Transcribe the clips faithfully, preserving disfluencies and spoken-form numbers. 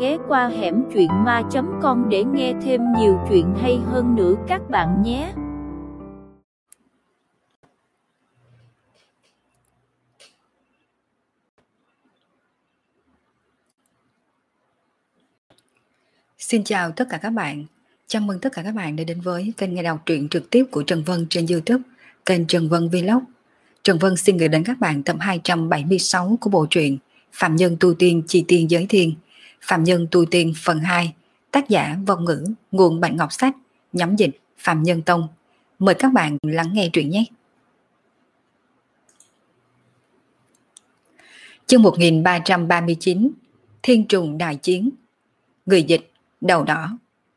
ghé qua hẻm truyện ma chấm com để nghe thêm nhiều chuyện hay hơn nữa các bạn nhé. Xin chào tất cả các bạn. Chào mừng tất cả các bạn đã đến với kênh nghe đọc truyện trực tiếp của Trần Vân trên YouTube, kênh Trần Vân Vlog. Trần Vân xin gửi đến các bạn tập hai trăm bảy mươi sáu của bộ truyện Phạm Nhân Tu Tiên Chi Tiên Giới Thiên, Phạm Nhân Tu Tiên phần hai, tác giả Vong Ngữ, nguồn Bạch Ngọc Sách, nhóm dịch Phạm Nhân Tông. Mời các bạn lắng nghe truyện nhé. Chương một nghìn ba trăm ba mươi chín, Thiên Trùng Đại Chiến. Người dịch Đầu Đỏ.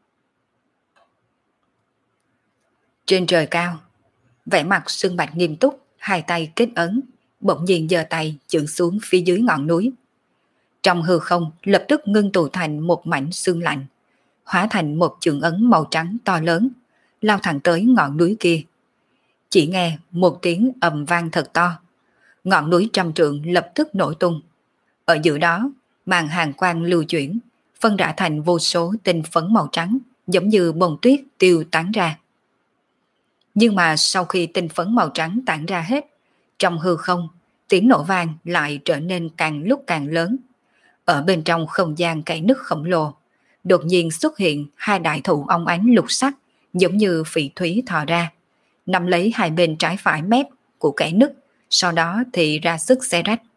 Trên trời cao, vẻ mặt Sương Bạch nghiêm túc, hai tay kết ấn, bỗng nhiên giơ tay chưởng xuống phía dưới ngọn núi. Trong hư không lập tức ngưng tụ thành một mảnh xương lạnh, hóa thành một chưởng ấn màu trắng to lớn, lao thẳng tới ngọn núi kia. Chỉ nghe một tiếng ầm vang thật to, ngọn núi trăm trượng lập tức nổ tung. Ở giữa đó, màn hàng quang lưu chuyển, phân rã thành vô số tinh phấn màu trắng, giống như bông tuyết tiêu tán ra. Nhưng mà sau khi tinh phấn màu trắng tản ra hết, trong hư không, tiếng nổ vang lại trở nên càng lúc càng lớn. Ở bên trong không gian cây nứt khổng lồ, đột nhiên xuất hiện hai đại thụ óng ánh lục sắc, giống như phỉ thúy thò ra, nắm lấy hai bên trái phải mép của cây nứt, sau đó thì ra sức xé rách.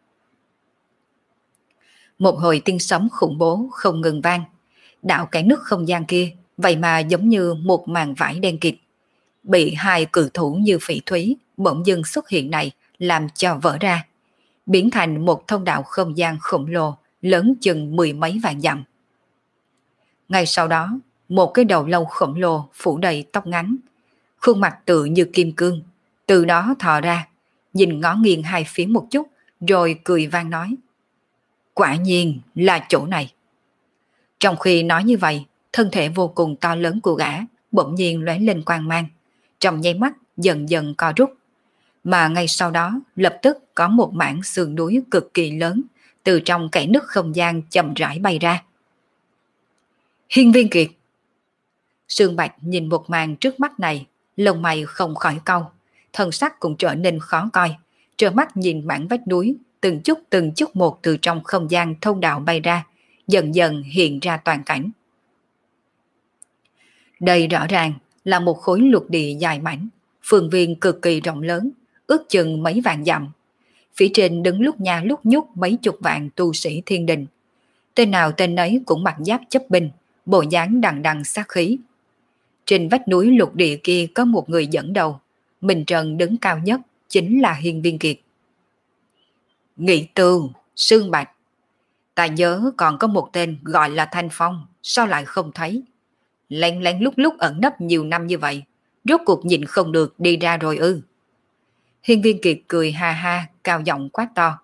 Một hồi tiếng sấm khủng bố không ngừng vang, đạo cây nứt không gian kia vậy mà giống như một màn vải đen kịt, bị hai cự thủ như phỉ thúy bỗng dưng xuất hiện này làm cho vỡ ra, biến thành một thông đạo không gian khổng lồ lớn chừng mười mấy vạn dặm. Ngay sau đó, một cái đầu lâu khổng lồ phủ đầy tóc ngắn, khuôn mặt tự như kim cương, từ đó thò ra, nhìn ngó nghiêng hai phía một chút, rồi cười vang nói: quả nhiên là chỗ này. Trong khi nói như vậy, thân thể vô cùng to lớn của gã bỗng nhiên lóe lên quang mang, trong nháy mắt dần dần co rút, mà ngay sau đó lập tức có một mảng sườn núi cực kỳ lớn từ trong kẽ nứt không gian chậm rãi bay ra. Hiên Viên Kiệt. Sương Bạch nhìn một màn trước mắt này, lông mày không khỏi cau, thân sắc cũng trở nên khó coi, trơ mắt nhìn mảng vách núi từng chút từng chút một từ trong không gian thông đạo bay ra, dần dần hiện ra toàn cảnh. Đây rõ ràng là một khối lục địa dài mảnh, phương viên cực kỳ rộng lớn, ước chừng mấy vạn dặm. Phía trên đứng lúc nha lúc nhúc mấy chục vạn tu sĩ thiên đình. Tên nào tên nấy cũng mặc giáp chấp binh, bộ dáng đằng đằng sát khí. Trên vách núi lục địa kia có một người dẫn đầu, mình trần đứng cao nhất, chính là Hiên Viên Kiệt. Nghị Tư, Sương Bạch. Ta nhớ còn có một tên gọi là Thanh Phong, sao lại không thấy? Lén lén lúc lúc ẩn nấp nhiều năm như vậy, rốt cuộc nhìn không được đi ra rồi ư? Hiên Viên Kiệt cười ha ha, cao giọng quát to.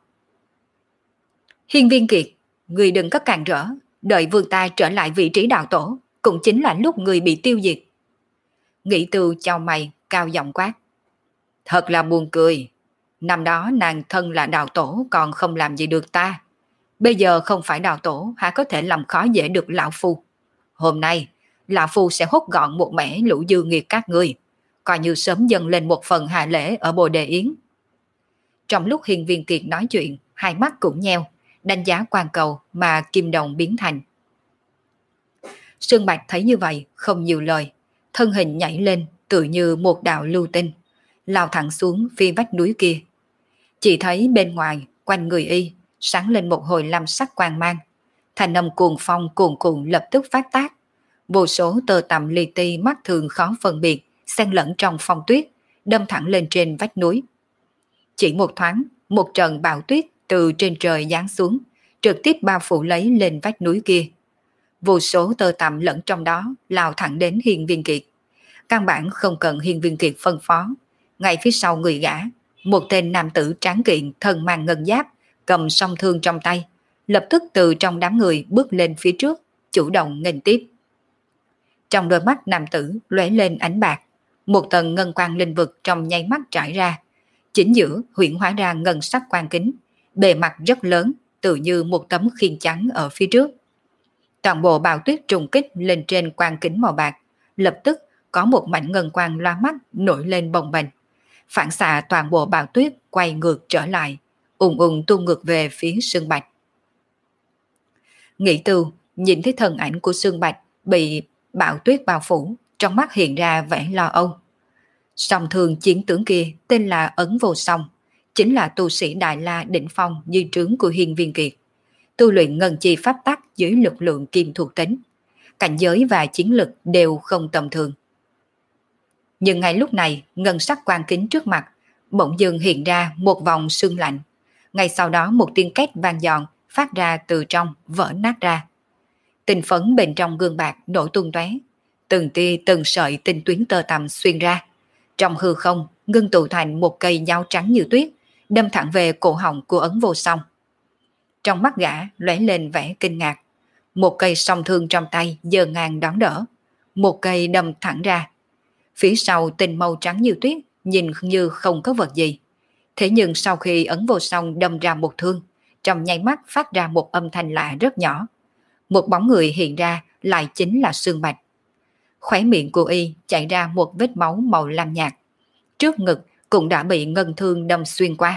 Hiên Viên Kiệt, người đừng có càn rỡ, đợi vương ta trở lại vị trí đạo tổ, cũng chính là lúc người bị tiêu diệt. Nghị Tư chau mày, cao giọng quát. Thật là buồn cười, năm đó nàng thân là đạo tổ còn không làm gì được ta. Bây giờ không phải đạo tổ, há có thể làm khó dễ được lão phu. Hôm nay, lão phu sẽ hốt gọn một mẻ lũ dư nghiệt các ngươi, coi như sớm dâng lên một phần hạ lễ ở Bồ Đề Yến. Trong lúc Hiên Viên Kiệt nói chuyện, hai mắt cũng nheo, đánh giá quan cầu mà kim đồng biến thành. Sương Bạch thấy như vậy, không nhiều lời, thân hình nhảy lên tự như một đạo lưu tinh, lao thẳng xuống phía vách núi kia. Chỉ thấy bên ngoài, quanh người y, sáng lên một hồi lam sắc quang mang, thành âm cuồng phong cuồn cuộn lập tức phát tác. Vô số tơ tằm li ti mắt thường khó phân biệt, xen lẫn trong phong tuyết, đâm thẳng lên trên vách núi. Chỉ một thoáng, một trận bão tuyết từ trên trời giáng xuống, trực tiếp bao phủ lấy lên vách núi kia. Vô số tơ tằm lẫn trong đó lao thẳng đến Hiên Viên Kiệt. Căn bản không cần Hiên Viên Kiệt phân phó, ngay phía sau người gã, một tên nam tử tráng kiện thân mang ngân giáp, cầm song thương trong tay, lập tức từ trong đám người bước lên phía trước, chủ động nghênh tiếp. Trong đôi mắt nam tử lóe lên ánh bạc, một tầng ngân quang linh vực trong nháy mắt trải ra, chính giữa huyễn hóa ra ngân sắc quang kính, bề mặt rất lớn, tự như một tấm khiên trắng ở phía trước. Toàn bộ bão tuyết trùng kích lên trên quang kính màu bạc, lập tức có một mảnh ngân quang loa mắt nổi lên bồng bềnh, phản xạ toàn bộ bão tuyết quay ngược trở lại, ùng ùng tung ngược về phía Sương Bạch. Nghĩ Tư nhìn thấy thân ảnh của Sương Bạch bị bão tuyết bao phủ, trong mắt hiện ra vẻ lo âu. Song thường chiến tướng kia tên là Ấn Vô Song, chính là tu sĩ Đại La đỉnh phong như trướng của Hiên Viên Kiệt, tu luyện ngân chi pháp tắc dưới lực lượng kim thuộc tính, cảnh giới và chiến lực đều không tầm thường. Nhưng ngay lúc này, ngân sắc quang kính trước mặt bỗng dưng hiện ra một vòng sương lạnh, ngay sau đó một tiếng két vang giòn phát ra từ trong, vỡ nát ra. Tinh phấn bên trong gương bạc nổ tung tóe, từng tia từng sợi tinh tuyến tơ tằm xuyên ra, trong hư không ngưng tụ thành một cây dao trắng như tuyết, đâm thẳng về cổ họng của Ấn Vô Song. Trong mắt gã lóe lên vẻ kinh ngạc, một cây song thương trong tay giơ ngang đón đỡ, một cây đâm thẳng ra. Phía sau tinh màu trắng như tuyết, nhìn như không có vật gì. Thế nhưng sau khi Ấn Vô Song đâm ra một thương, trong nháy mắt phát ra một âm thanh lạ rất nhỏ. Một bóng người hiện ra lại chính là Sương Bạch. Khóe miệng của y chảy ra một vết máu màu lam nhạt, trước ngực cũng đã bị ngân thương đâm xuyên qua.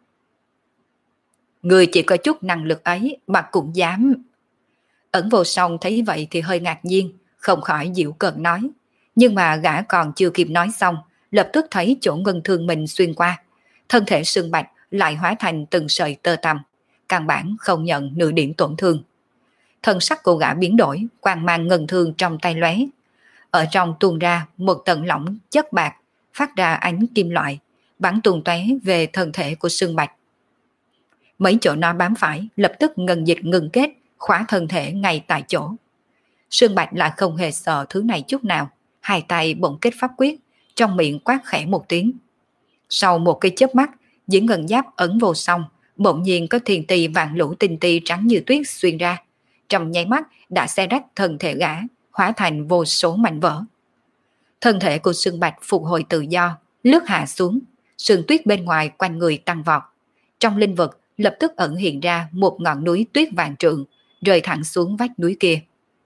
Người chỉ có chút năng lực ấy mà cũng dám. Ấn Vô Song thấy vậy thì hơi ngạc nhiên, không khỏi giễu cợt nói. Nhưng mà gã còn chưa kịp nói xong, lập tức thấy chỗ ngân thương mình xuyên qua, thân thể Sương Bạch lại hóa thành từng sợi tơ tằm, căn bản không nhận nửa điểm tổn thương. Thân sắc của gã biến đổi, quang mang ngân thương trong tay lóe, ở trong tuôn ra một tầng lỏng chất bạc, phát ra ánh kim loại, bắn tung tóe về thân thể của Sương Bạch. Mấy chỗ nó bám phải lập tức ngân dịch ngừng kết, khóa thân thể ngay tại chỗ. Sương Bạch lại không hề sợ thứ này chút nào, hai tay bỗng kết pháp quyết, trong miệng quát khẽ một tiếng. Sau một cái chớp mắt, dưới ngân giáp Ấn Vô Song bỗng nhiên có thiên tì vạn lũ tinh ti trắng như tuyết xuyên ra, trong nháy mắt đã xé rách thân thể gã, hóa thành vô số mảnh vỡ. Thân thể của Sương Bạch phục hồi tự do, lướt hạ xuống, sương tuyết bên ngoài quanh người tăng vọt. Trong linh vực lập tức ẩn hiện ra một ngọn núi tuyết vạn trượng, rơi thẳng xuống vách núi kia.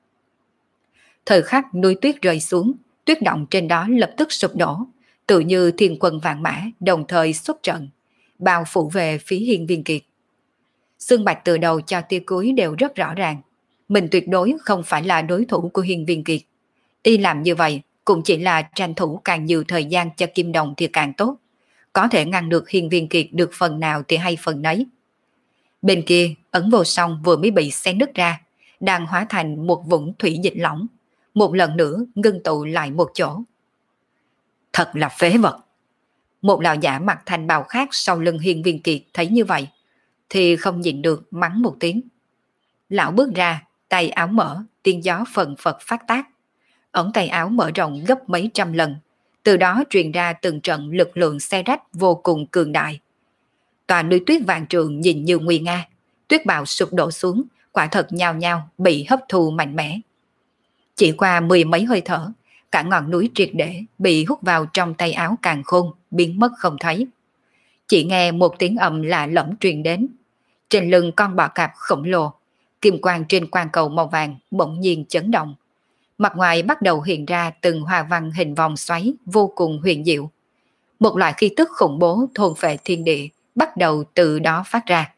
Thời khắc núi tuyết rơi xuống, tuyết động trên đó lập tức sụp đổ, tự như thiên quân vạn mã đồng thời xuất trận, bao phủ về phía Hiên Viên Kiệt. Sương Bạch từ đầu cho tia cuối đều rất rõ ràng, mình tuyệt đối không phải là đối thủ của Hiên Viên Kiệt. Y làm như vậy cũng chỉ là tranh thủ càng nhiều thời gian cho Kim Đồng thì càng tốt, có thể ngăn được Hiên Viên Kiệt được phần nào thì hay phần nấy. Bên kia, Ấn Vô Song vừa mới bị xé nứt ra, đang hóa thành một vũng thủy dịch lỏng, một lần nữa ngưng tụ lại một chỗ. Thật là phế vật. Một lão giả mặc thành bào khác sau lưng Hiên Viên Kiệt thấy như vậy, thì không nhịn được mắng một tiếng. Lão bước ra, tay áo mở, tiếng gió phần phật phát tác. Ống tay áo mở rộng gấp mấy trăm lần, từ đó truyền ra từng trận lực lượng xé rách vô cùng cường đại. Tòa núi tuyết vạn trượng nhìn như nguy nga, tuyết bào sụp đổ xuống, quả thật nhao nhao bị hấp thu mạnh mẽ. Chỉ qua mười mấy hơi thở, cả ngọn núi triệt để bị hút vào trong tay áo càn khôn, biến mất không thấy. Chỉ nghe một tiếng ầm lạ lẫm truyền đến. Trên lưng con bò cạp khổng lồ, kim quang trên quang cầu màu vàng bỗng nhiên chấn động. Mặt ngoài bắt đầu hiện ra từng hoa văn hình vòng xoáy vô cùng huyền diệu. Một loại khí tức khủng bố thôn phệ thiên địa bắt đầu từ đó phát ra.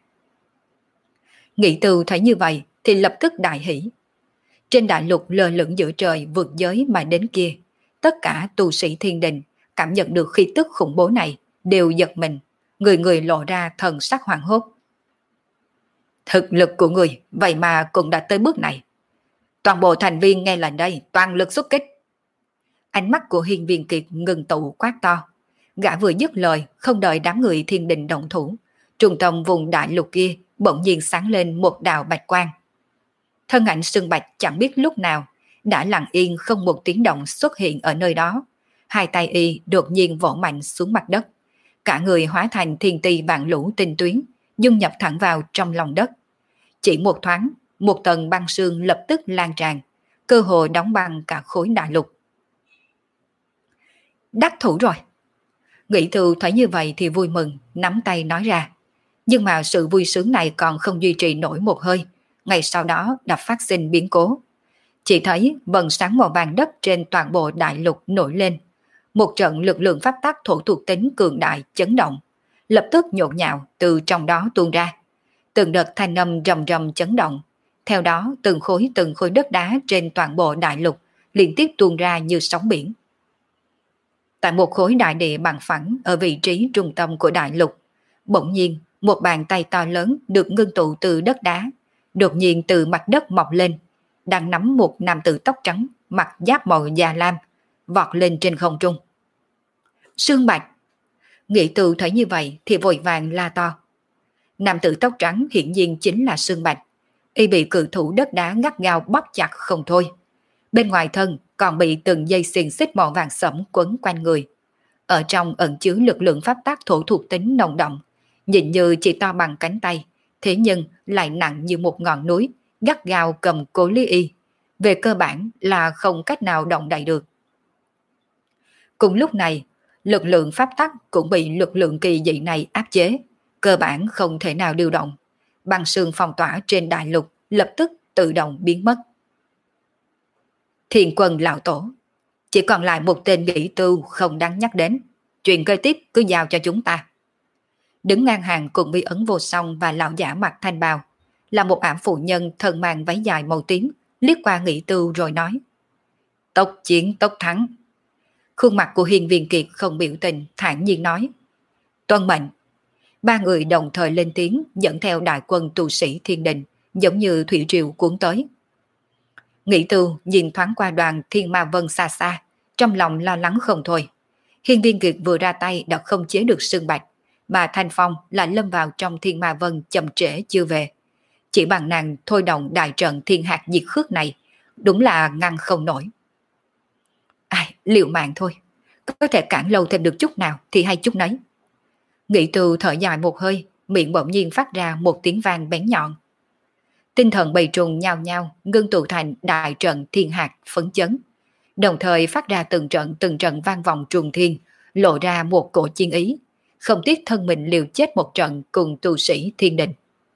Nghĩ Từ thấy như vậy thì lập tức đại hỉ. Trên đại lục lơ lửng giữa trời vượt giới mà đến kia, tất cả tu sĩ thiên đình cảm nhận được khí tức khủng bố này đều giật mình, người người lộ ra thần sắc hoảng hốt. Thực lực của người vậy mà cũng đã tới bước này. Toàn bộ thành viên nghe lệnh đây, toàn lực xuất kích. Ánh mắt của Hiên Viên Kiệt ngừng tụ quát to. Gã vừa dứt lời, không đợi đám người thiên đình động thủ, trung tâm vùng đại lục kia bỗng nhiên sáng lên một đạo bạch quang. Thân ảnh Sương Bạch chẳng biết lúc nào đã lặng yên không một tiếng động xuất hiện ở nơi đó. Hai tay y đột nhiên vỗ mạnh xuống mặt đất, cả người hóa thành thiên ti vạn lũ tinh tuyến, dung nhập thẳng vào trong lòng đất. Chỉ một thoáng, một tầng băng sương lập tức lan tràn, cơ hồ đóng băng cả khối đại lục. Đắc thủ rồi. Nghĩ Từ thấy như vậy thì vui mừng, nắm tay nói ra. Nhưng mà sự vui sướng này còn không duy trì nổi một hơi, Ngay sau đó đã phát sinh biến cố. Chỉ thấy vầng sáng màu vàng đất trên toàn bộ đại lục nổi lên. Một trận lực lượng pháp tắc thổ thuộc tính cường đại chấn động, lập tức nhộn nhạo từ trong đó tuôn ra. Từng đợt thanh âm rầm rầm chấn động. Theo đó từng khối từng khối đất đá trên toàn bộ đại lục liên tiếp tuôn ra như sóng biển. Tại một khối đại địa bằng phẳng ở vị trí trung tâm của đại lục, bỗng nhiên một bàn tay to lớn được ngưng tụ từ đất đá, đột nhiên từ mặt đất mọc lên, đang nắm một nam tử tóc trắng, mặc giáp màu da lam, vọt lên trên không trung. Sương Bạch! Nghĩ Từ thấy như vậy thì vội vàng la to. Nam tử tóc trắng hiển nhiên chính là Sương Bạch, y bị cự thủ đất đá gắt gao bóp chặt không thôi. Bên ngoài thân còn bị từng dây xiềng xích màu vàng sẫm quấn quanh người. Ở trong ẩn chứa lực lượng pháp tắc thổ thuộc tính nồng đậm, nhìn như chỉ to bằng cánh tay, thế nhưng lại nặng như một ngọn núi, gắt gao cầm cố Lý Y. Về cơ bản là không cách nào động đậy được. Cùng lúc này, lực lượng pháp tắc cũng bị lực lượng kỳ dị này áp chế, cơ bản không thể nào điều động. Băng sương phong tỏa trên đại lục lập tức tự động biến mất. Thiên Quân lão tổ, chỉ còn lại một tên Nghĩ Tư không đáng nhắc đến. Chuyện kế tiếp cứ giao cho chúng ta. Đứng ngang hàng cùng Bí Ẩn Vô Song và lão giả mặc thanh bào là một ảm phụ nhân thân mang váy dài màu tím, liếc qua Nghĩ Tư rồi nói: Tốc chiến tốc thắng. Khuôn mặt của Hiên Viên Kiệt không biểu tình, thản nhiên nói: Tuân mệnh. Ba người đồng thời lên tiếng, dẫn theo đại quân tu sĩ thiên đình, giống như thủy triều cuốn tới. Nghĩ Tư nhìn thoáng qua đoàn Thiên Ma Vân xa xa, trong lòng lo lắng không thôi. Hiên Viên Kiệt vừa ra tay đã không chế được Sương Bạch, mà Thanh Phong lại lâm vào trong Thiên Ma Vân chậm trễ chưa về. Chỉ bằng nàng thôi động đại trận thiên hạt diệt khước này, đúng là ngăn không nổi. Ai, liều mạng thôi, có thể cản lâu thêm được chút nào thì hay chút nấy. Nghĩ Tư thở dài một hơi, miệng bỗng nhiên phát ra một tiếng vang bén nhọn. Tinh thần bầy trùng nhao nhao ngưng tụ thành đại trận thiên hạt phấn chấn, đồng thời phát ra từng trận từng trận vang vọng trùng thiên, lộ ra một cổ chiến ý, không tiếc thân mình liều chết một trận cùng tu sĩ thiên đình.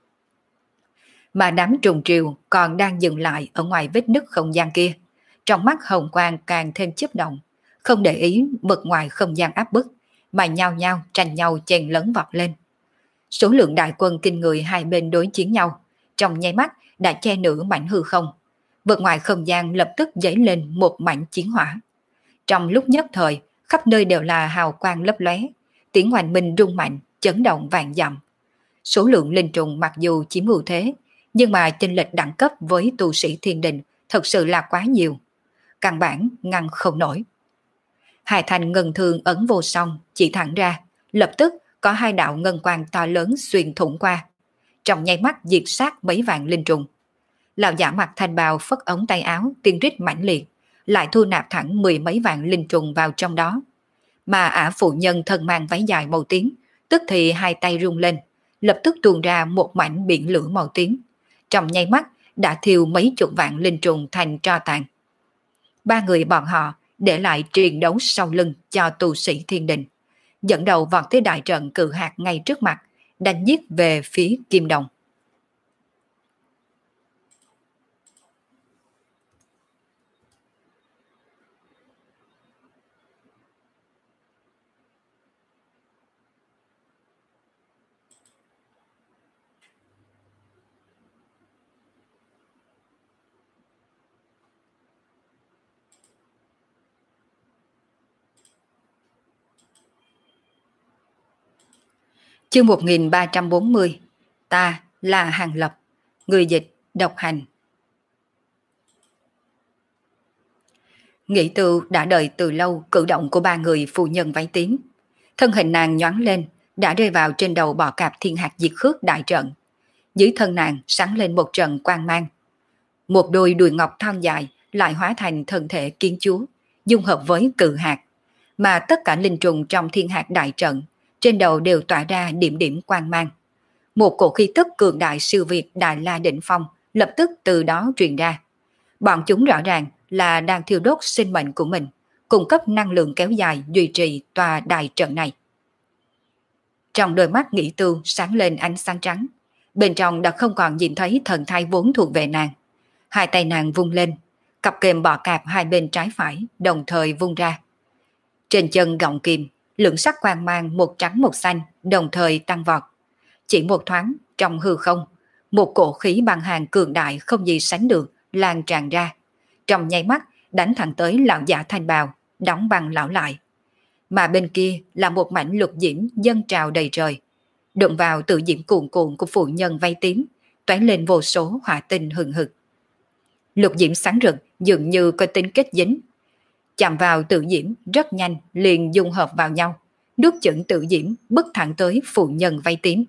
Mà đám trùng triều còn đang dừng lại ở ngoài vết nứt không gian kia, trong mắt hồng quang càng thêm chớp động, không để ý vực ngoài không gian áp bức, mà nhao nhao tranh nhau chen lấn vọt lên. Số lượng đại quân kinh người hai bên đối chiến nhau, trong nháy mắt đã che nửa mảnh hư không. Vực ngoài không gian lập tức dấy lên một mảnh chiến hỏa. Trong lúc nhất thời, khắp nơi đều là hào quang lấp lóe, tiếng oanh minh rung mạnh, chấn động vạn dặm. Số lượng linh trùng mặc dù chiếm ưu thế, nhưng mà chênh lệch đẳng cấp với tu sĩ thiên đình thật sự là quá nhiều, căn bản ngăn không nổi. Hai thành ngân thương ấn vô song chỉ thẳng ra, lập tức có hai đạo ngân quang to lớn xuyên thủng qua, trong nháy mắt diệt sát mấy vạn linh trùng. Lão giả mặc thanh bào phất ống tay áo tiên rít mãnh liệt, lại thu nạp thẳng mười mấy vạn linh trùng vào trong đó. Mà ả phụ nhân thân mang váy dài màu tím, tức thì hai tay rung lên, lập tức tuôn ra một mảnh biển lửa màu tím, trong nháy mắt đã thiêu mấy chục vạn linh trùng thành tro tàn. Ba người bọn họ để lại truyền đấu sau lưng cho tu sĩ thiên đình, dẫn đầu vọt tới đại trận cự hạt ngay trước mặt, đánh giết về phía Kim Đồng. Chương một nghìn ba trăm bốn mươi. Ta là Hàng Lập. Người dịch Độc Hành. Nghĩ Tư đã đợi từ lâu cử động của ba người phụ nhân váy tím. Thân hình nàng nhoáng lên, đã rơi vào trên đầu bọ cạp thiên hạt diệt khước đại trận. Dưới thân nàng sáng lên một trận quang mang. Một đôi đùi ngọc thon dài lại hóa thành thân thể kiến chúa, dung hợp với cự hạt. Mà tất cả linh trùng trong thiên hạt đại trận trên đầu đều tỏa ra điểm điểm quang mang. Một cổ khí tức cường đại siêu việt Đại La đỉnh phong lập tức từ đó truyền ra. Bọn chúng rõ ràng là đang thiêu đốt sinh mệnh của mình, cung cấp năng lượng kéo dài duy trì tòa đại trận này. Trong đôi mắt Nghĩ Tư sáng lên ánh sáng trắng, Bên trong đã không còn nhìn thấy thần thai vốn thuộc về nàng. Hai tay nàng vung lên, cặp kềm bọ cạp hai bên trái phải đồng thời vung ra. Trên chân gọng kìm, lượng sắc quang mang một trắng một xanh đồng thời tăng vọt. Chỉ một thoáng, trong hư không, một cổ khí băng hàng cường đại không gì sánh được lan tràn ra. Trong nháy mắt đánh thẳng tới lão giả thanh bào, đóng băng lão lại. Mà bên kia là một mảnh lục diễm dâng trào đầy trời. Đụng vào tự diễm cuồn cuộn của phụ nhân vây tím, toán lên vô số hỏa tinh hừng hực. Lục diễm sáng rực dường như có tính kết dính. Chạm vào tự diễm rất nhanh liền dung hợp vào nhau, nuốt chửng tự diễm bức thẳng tới phụ nhân vây tím.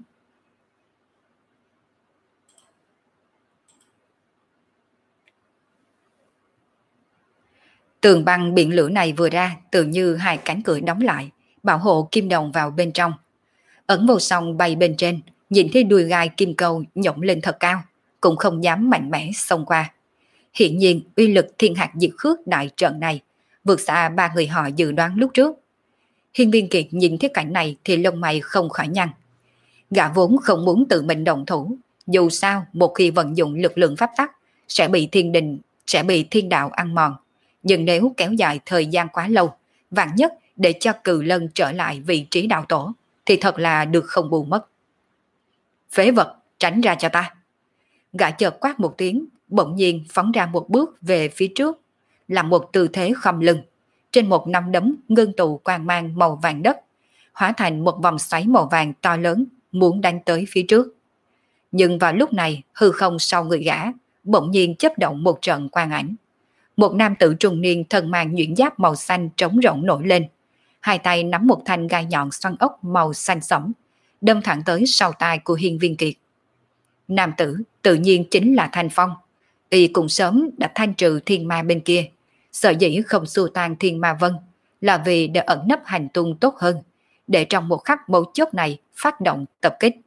Tường băng biển lửa này vừa ra tự như hai cánh cửa đóng lại, bảo hộ kim đồng vào bên trong. Ẩn vô song bay bên trên, nhìn thấy đuôi gai kim câu nhổng lên thật cao, cũng không dám mạnh mẽ xông qua. Hiện nhiên uy lực thiên hạt diệt khước đại trận này vượt xa ba người họ dự đoán lúc trước. Hiên Viên Kiệt nhìn thấy cảnh này thì lông mày không khỏi nhăn. Gã vốn không muốn tự mình động thủ, dù sao một khi vận dụng lực lượng pháp tắc sẽ bị thiên đình, sẽ bị thiên đạo ăn mòn. Nhưng nếu kéo dài thời gian quá lâu, vạn nhất để cho Cừ Lân trở lại vị trí đạo tổ, thì thật là được không bù mất. Phế vật, tránh ra cho ta. Gã chợt quát một tiếng, bỗng nhiên phóng ra một bước về phía trước, làm một tư thế khom lưng. Trên một nắm đấm ngưng tụ quang mang màu vàng đất, hóa thành một vòng xoáy màu vàng to lớn, muốn đánh tới phía trước. Nhưng vào lúc này, hư không sau người gã, bỗng nhiên chớp động một trận quang ảnh. Một nam tử trung niên thân mang nhuyễn giáp màu xanh trống rỗng nổi lên. Hai tay nắm một thanh gai nhọn xoăn ốc màu xanh sẫm, đâm thẳng tới sau tai của Hiên Viên Kiệt. Nam tử tự nhiên chính là Thanh Phong. Y cũng sớm đã thanh trừ thiên ma bên kia. Sở dĩ không xua tan thiên ma vân là vì để ẩn nấp hành tung tốt hơn, để trong một khắc mấu chốt này phát động tập kích.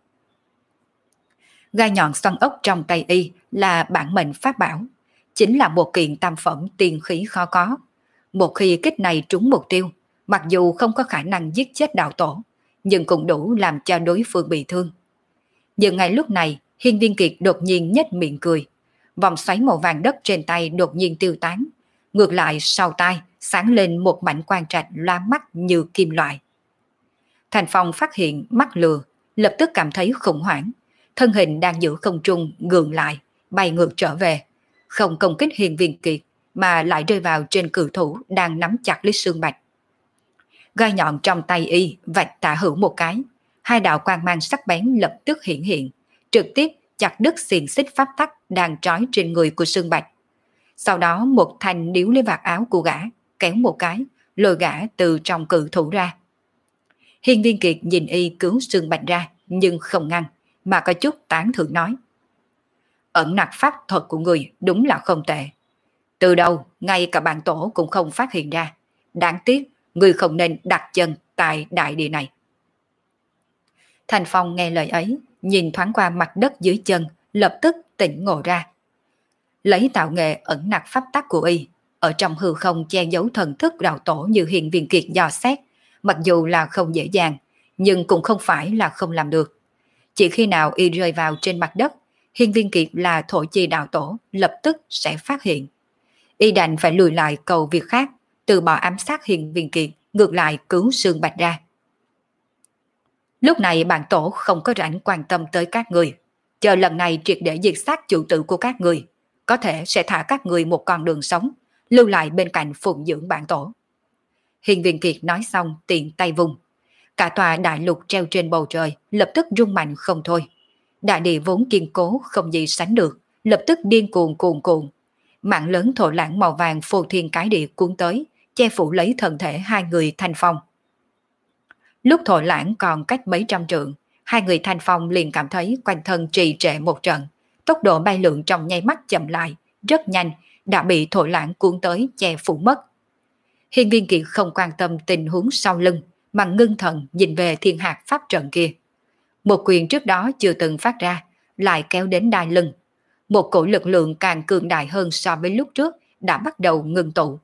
Gai nhọn xoăn ốc trong tay Y là bản mệnh pháp bảo, chính là một kiện tam phẩm tiên khí khó có. Một khi kích này trúng mục tiêu, mặc dù không có khả năng giết chết đạo tổ, nhưng cũng đủ làm cho đối phương bị thương. Nhưng ngay lúc này, Hiên Viên Kiệt đột nhiên nhếch miệng cười. Vòng xoáy màu vàng đất trên tay đột nhiên tiêu tán. Ngược lại sau tai sáng lên một mảnh quang trạch loa mắt như kim loại. Thành Phong phát hiện mắt lừa, lập tức cảm thấy khủng hoảng. Thân hình đang giữ không trung gượng lại, bay ngược trở về. Không công kích Hiên Viên Kiệt, mà lại rơi vào trên cự thủ đang nắm chặt lấy xương bạch. Gai nhọn trong tay Y vạch tả hữu một cái. Hai đạo quang mang sắc bén lập tức hiện hiện, trực tiếp chặt đứt xiềng xích pháp tắc đang trói trên người của xương bạch. Sau đó một thanh níu lấy vạt áo của gã, kéo một cái, lôi gã từ trong cự thủ ra. Hiên Viên Kiệt nhìn Y cứu xương bạch ra, nhưng không ngăn, mà có chút tán thưởng nói. Ẩn nặc pháp thuật của người đúng là không tệ. Từ đầu, ngay cả bản tổ cũng không phát hiện ra. Đáng tiếc, người không nên đặt chân tại đại địa này. Thành Phong nghe lời ấy, nhìn thoáng qua mặt đất dưới chân, lập tức tỉnh ngộ ra. Lấy tạo nghệ ẩn nặc pháp tắc của Y, ở trong hư không che giấu thần thức đạo tổ như Hiên Viên Kiệt dò xét, mặc dù là không dễ dàng, nhưng cũng không phải là không làm được. Chỉ khi nào Y rơi vào trên mặt đất, Hiên Viên Kiệt là thổ chi đạo tổ lập tức sẽ phát hiện. Y đành phải lùi lại cầu việc khác, từ bỏ ám sát Hiên Viên Kiệt, ngược lại cứu Sương Bạch ra. Lúc này bản tổ không có rảnh quan tâm tới các người, chờ lần này triệt để diệt sát chủ tử của các người, có thể sẽ thả các người một con đường sống, lưu lại bên cạnh phụng dưỡng bản tổ. Hiên Viên Kiệt nói xong tiện tay vùng. Cả tòa đại lục treo trên bầu trời lập tức rung mạnh không thôi. Đại địa vốn kiên cố không gì sánh được, lập tức điên cuồng cuồn cuộn. Mạng lớn thổ lãng màu vàng phô thiên cái địa cuốn tới, che phủ lấy thân thể hai người Thanh Phong. Lúc thổ lãng còn cách mấy trăm trượng, hai người Thanh Phong liền cảm thấy quanh thân trì trệ một trận. Tốc độ bay lượn trong nháy mắt chậm lại, rất nhanh, đã bị thổ lãng cuốn tới che phủ mất. Hiên Viên Kiệt không quan tâm tình huống sau lưng, mà ngưng thần nhìn về thiên hạt pháp trận kia. Một quyền trước đó chưa từng phát ra, lại kéo đến đai lưng. Một cổ lực lượng càng cường đại hơn so với lúc trước đã bắt đầu ngưng tụ.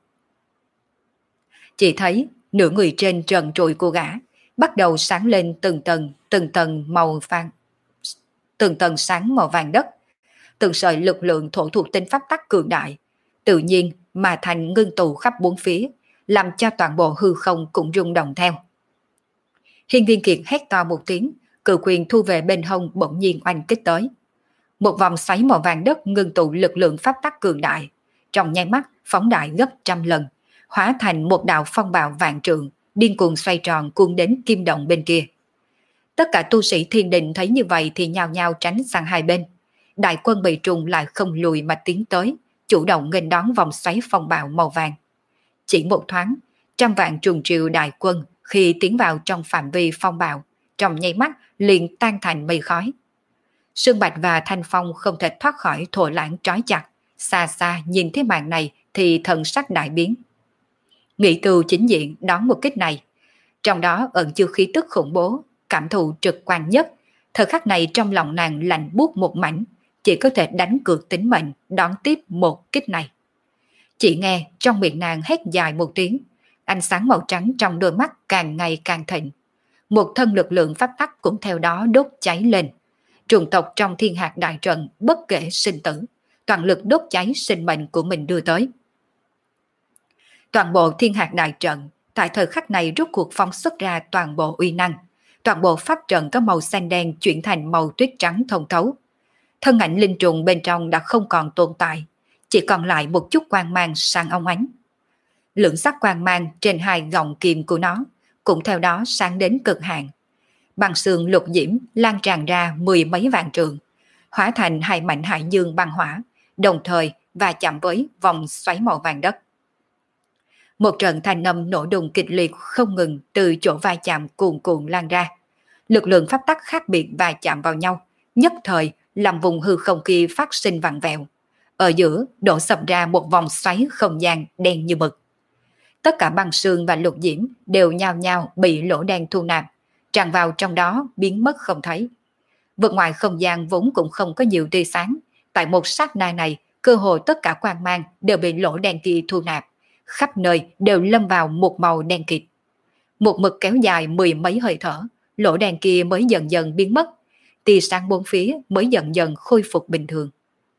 Chỉ thấy nửa người trên trần trụi của gã bắt đầu sáng lên từng tầng, từng tầng màu vàng, từng tầng sáng màu vàng đất, từng sợi lực lượng thổ thuộc tính pháp tắc cường đại, tự nhiên mà thành ngưng tụ khắp bốn phía, làm cho toàn bộ hư không cũng rung động theo. Hiên Viên Kiệt hét to một tiếng, cự quyền thu về bên hông bỗng nhiên oanh kích tới. Một vòng xoáy màu vàng đất ngưng tụ lực lượng pháp tắc cường đại, trong nháy mắt phóng đại gấp trăm lần, hóa thành một đạo phong bạo vạn trượng, điên cuồng xoay tròn cuốn đến kim động bên kia. Tất cả tu sĩ thiên đình thấy như vậy thì nhao nhao tránh sang hai bên. Đại quân bị trùng lại không lùi mà tiến tới, chủ động nghênh đón vòng xoáy phong bạo màu vàng. Chỉ một thoáng, trăm vạn trùng triều đại quân khi tiến vào trong phạm vi phong bạo, trong nháy mắt liền tan thành mây khói. Sương Bạch và Thanh Phong không thể thoát khỏi thổ lãng trói chặt, xa xa nhìn thấy màn này thì thần sắc đại biến. Nghị Từ chính diện đón một kích này, trong đó ẩn chứa khí tức khủng bố, cảm thụ trực quan nhất. Thời khắc này trong lòng nàng lạnh buốt một mảnh, chỉ có thể đánh cược tính mệnh đón tiếp một kích này. Chỉ nghe trong miệng nàng hét dài một tiếng, ánh sáng màu trắng trong đôi mắt càng ngày càng thịnh. Một thân lực lượng pháp tắc cũng theo đó đốt cháy lên. Trùng tộc trong thiên hạt đại trận bất kể sinh tử, toàn lực đốt cháy sinh mệnh của mình đưa tới. Toàn bộ thiên hạt đại trận tại thời khắc này rút cuộc phóng xuất ra toàn bộ uy năng. Toàn bộ pháp trận có màu xanh đen chuyển thành màu tuyết trắng thông thấu. Thân ảnh linh trùng bên trong đã không còn tồn tại, chỉ còn lại một chút quang mang sáng óng ánh. Lượng sắc quang mang trên hai gọng kìm của nó cũng theo đó sáng đến cực hạn. Băng sương lục diễm lan tràn ra mười mấy vạn trượng, hóa thành hai mảnh hải dương băng hỏa, đồng thời và chạm với vòng xoáy màu vàng đất. Một trận thanh âm nổ đùng kịch liệt không ngừng từ chỗ va chạm cuồn cuộn lan ra. Lực lượng pháp tắc khác biệt va chạm vào nhau, nhất thời làm vùng hư không kia phát sinh vặn vẹo. Ở giữa đổ sập ra một vòng xoáy không gian đen như mực. Tất cả băng sương và lục diễm đều nhao nhao bị lỗ đen thu nạp, tràn vào trong đó biến mất không thấy. Vượt ngoài không gian vốn cũng không có nhiều tia sáng, tại một sát na này cơ hồ tất cả quang mang đều bị lỗ đen kia thu nạp, khắp nơi đều lâm vào một màu đen kịt. Một mực kéo dài mười mấy hơi thở, lỗ đen kia mới dần dần biến mất, tia sáng bốn phía mới dần dần khôi phục bình thường.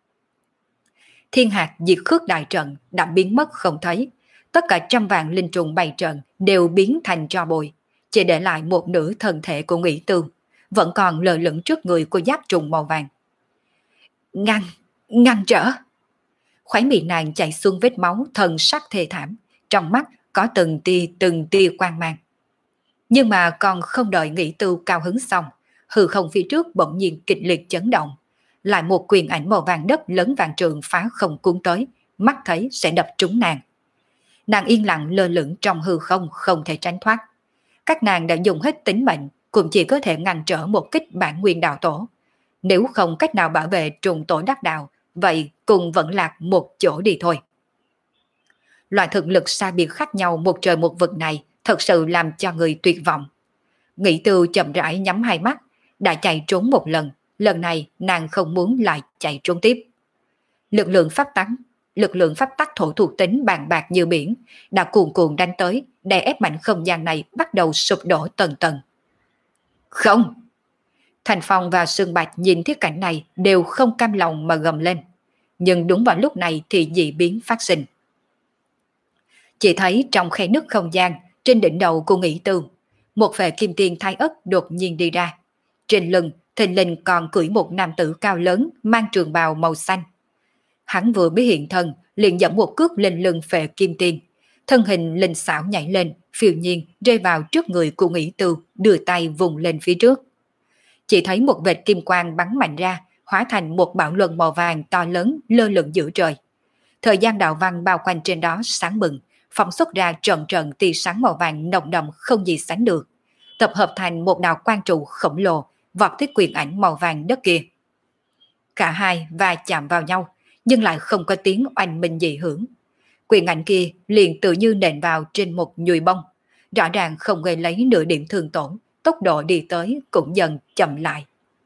Thiên hạt diệt khước đại trận đã biến mất không thấy, tất cả trăm vạn linh trùng bày trận đều biến thành tro bụi, chỉ để lại một nửa thân thể của Ngụy Tư, vẫn còn lờ lửng trước người của giáp trùng màu vàng. Ngăn, ngăn trở! Khóe miệng nàng chảy xuống vết máu thần sắc thê thảm, trong mắt có từng tia từng tia quang mang. Nhưng mà còn không đợi Ngụy Tư cao hứng xong, hư không phía trước bỗng nhiên kịch liệt chấn động, lại một quyền ảnh màu vàng đất lớn vàng trượng phá không cuốn tới, mắt thấy sẽ đập trúng nàng. Nàng yên lặng lơ lửng trong hư không không thể tránh thoát. Các nàng đã dùng hết tính mệnh, cũng chỉ có thể ngăn trở một kích bản nguyên đạo tổ. Nếu không cách nào bảo vệ trùng tổ đắc đạo, vậy cùng vẫn lạc một chỗ đi thôi. Loại thực lực xa biệt khác nhau một trời một vực này thật sự làm cho người tuyệt vọng. Nghĩ Tư chậm rãi nhắm hai mắt, đã chạy trốn một lần, lần này nàng không muốn lại chạy trốn tiếp. Lực lượng pháp tắc, lực lượng pháp tắc thổ thuộc tính bàn bạc như biển, đã cuồn cuộn đánh tới, đè ép mảnh không gian này bắt đầu sụp đổ tầng tầng. Không! Thanh Phong và Sương Bạch nhìn thấy cảnh này đều không cam lòng mà gầm lên. Nhưng đúng vào lúc này thì dị biến phát sinh. Chỉ thấy trong khe nứt không gian, trên đỉnh đầu của Nghĩ Tư, một vệ kim tiền thái ất đột nhiên đi ra. Trên lưng, thình lình còn cưỡi một nam tử cao lớn mang trường bào màu xanh. Hắn vừa mới hiện thân, liền dẫm một cước lên lưng vệ kim tiền. Thân hình linh xảo nhảy lên, phiêu nhiên rơi vào trước người của Nghĩ Tư, đưa tay vùng lên phía trước. Chỉ thấy một vệt kim quang bắn mạnh ra, hóa thành một bão luân màu vàng to lớn lơ lửng giữa trời. Thời gian đạo văn bao quanh trên đó sáng bừng, phóng xuất ra trận trận tia sáng màu vàng nồng đậm không gì sánh được, tập hợp thành một đạo quang trụ khổng lồ vọt tới quyền ảnh màu vàng đất kia. Cả hai va chạm vào nhau, nhưng lại không có tiếng oanh minh dị hưởng. Quyền ảnh kia liền tự như nện vào trên một nhùi bông, rõ ràng không gây lấy nửa điểm thương tổn, tốc độ đi tới cũng dần chậm lại.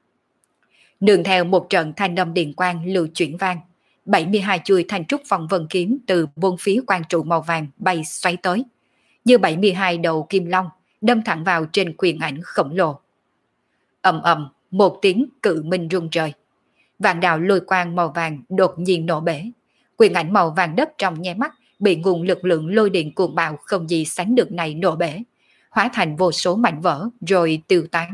Nương theo một trận thanh âm điện quang lưu chuyển vang, bảy mươi hai chuôi thanh trúc phong vân kiếm từ bốn phía quang trụ màu vàng bay xoáy tới, như bảy mươi hai đầu kim long đâm thẳng vào trên quyền ảnh khổng lồ. Ầm ầm, một tiếng cự minh rung trời. Vạn đạo lôi quang màu vàng đột nhiên nổ bể. Quyền ảnh màu vàng đất trong nháy mắt bị nguồn lực lượng lôi điện cuồng bạo không gì sánh được này nổ bể, hóa thành vô số mảnh vỡ rồi tiêu tán.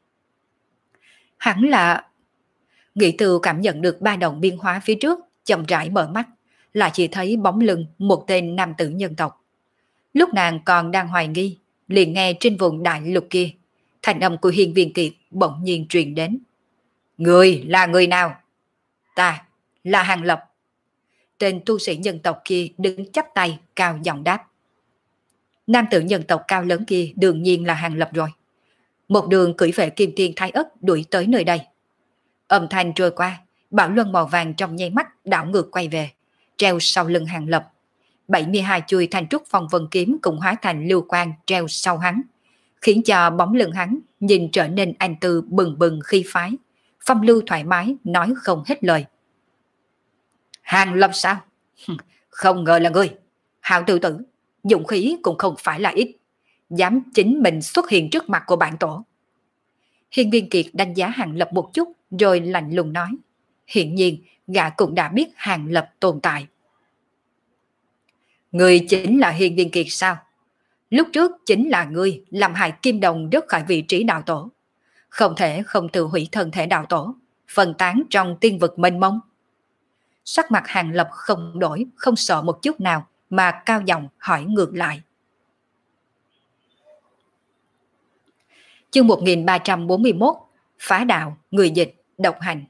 Hẳn là... Nghĩ Từ cảm nhận được ba động biến hóa phía trước, chậm rãi mở mắt, lại chỉ thấy bóng lưng một tên nam tử nhân tộc. Lúc nàng còn đang hoài nghi, liền nghe trên vùng đại lục kia, thanh âm của Hiên Viên Kiệt bỗng nhiên truyền đến. Người là người nào? Ta là Hàng Lập. Tên tu sĩ nhân tộc kia đứng chắp tay cao giọng đáp. Nam tử nhân tộc cao lớn kia đương nhiên là Hàng Lập rồi. Một đường cưỡi vệ kim tiên thái ất đuổi tới nơi đây. Âm thanh trôi qua, bảo luân màu vàng trong nháy mắt đảo ngược quay về, treo sau lưng Hàng Lập. bảy mươi hai chuôi thanh trúc phong vân kiếm cũng hóa thành lưu quang treo sau hắn, khiến cho bóng lưng hắn nhìn trở nên anh tư bừng bừng khí phái, phong lưu thoải mái nói không hết lời. Hàng Lập sao? Không ngờ là ngươi. Hạo tự tử, dụng khí cũng không phải là ít, dám chính mình xuất hiện trước mặt của bản tổ. Hiên Viên Kiệt đánh giá Hàng Lập một chút rồi lạnh lùng nói. Hiện nhiên gã cũng đã biết Hàng Lập tồn tại. Ngươi chính là Hiên Viên Kiệt sao? Lúc trước chính là ngươi làm hại Kim Đồng rớt khỏi vị trí đạo tổ, không thể không tự hủy thân thể đạo tổ, phân tán trong tiên vực mênh mông. Sắc mặt Hàng Lập không đổi, không sợ một chút nào, mà cao giọng hỏi ngược lại. Chương một nghìn ba trăm bốn mươi mốt, Phá đạo, người dịch, độc hành.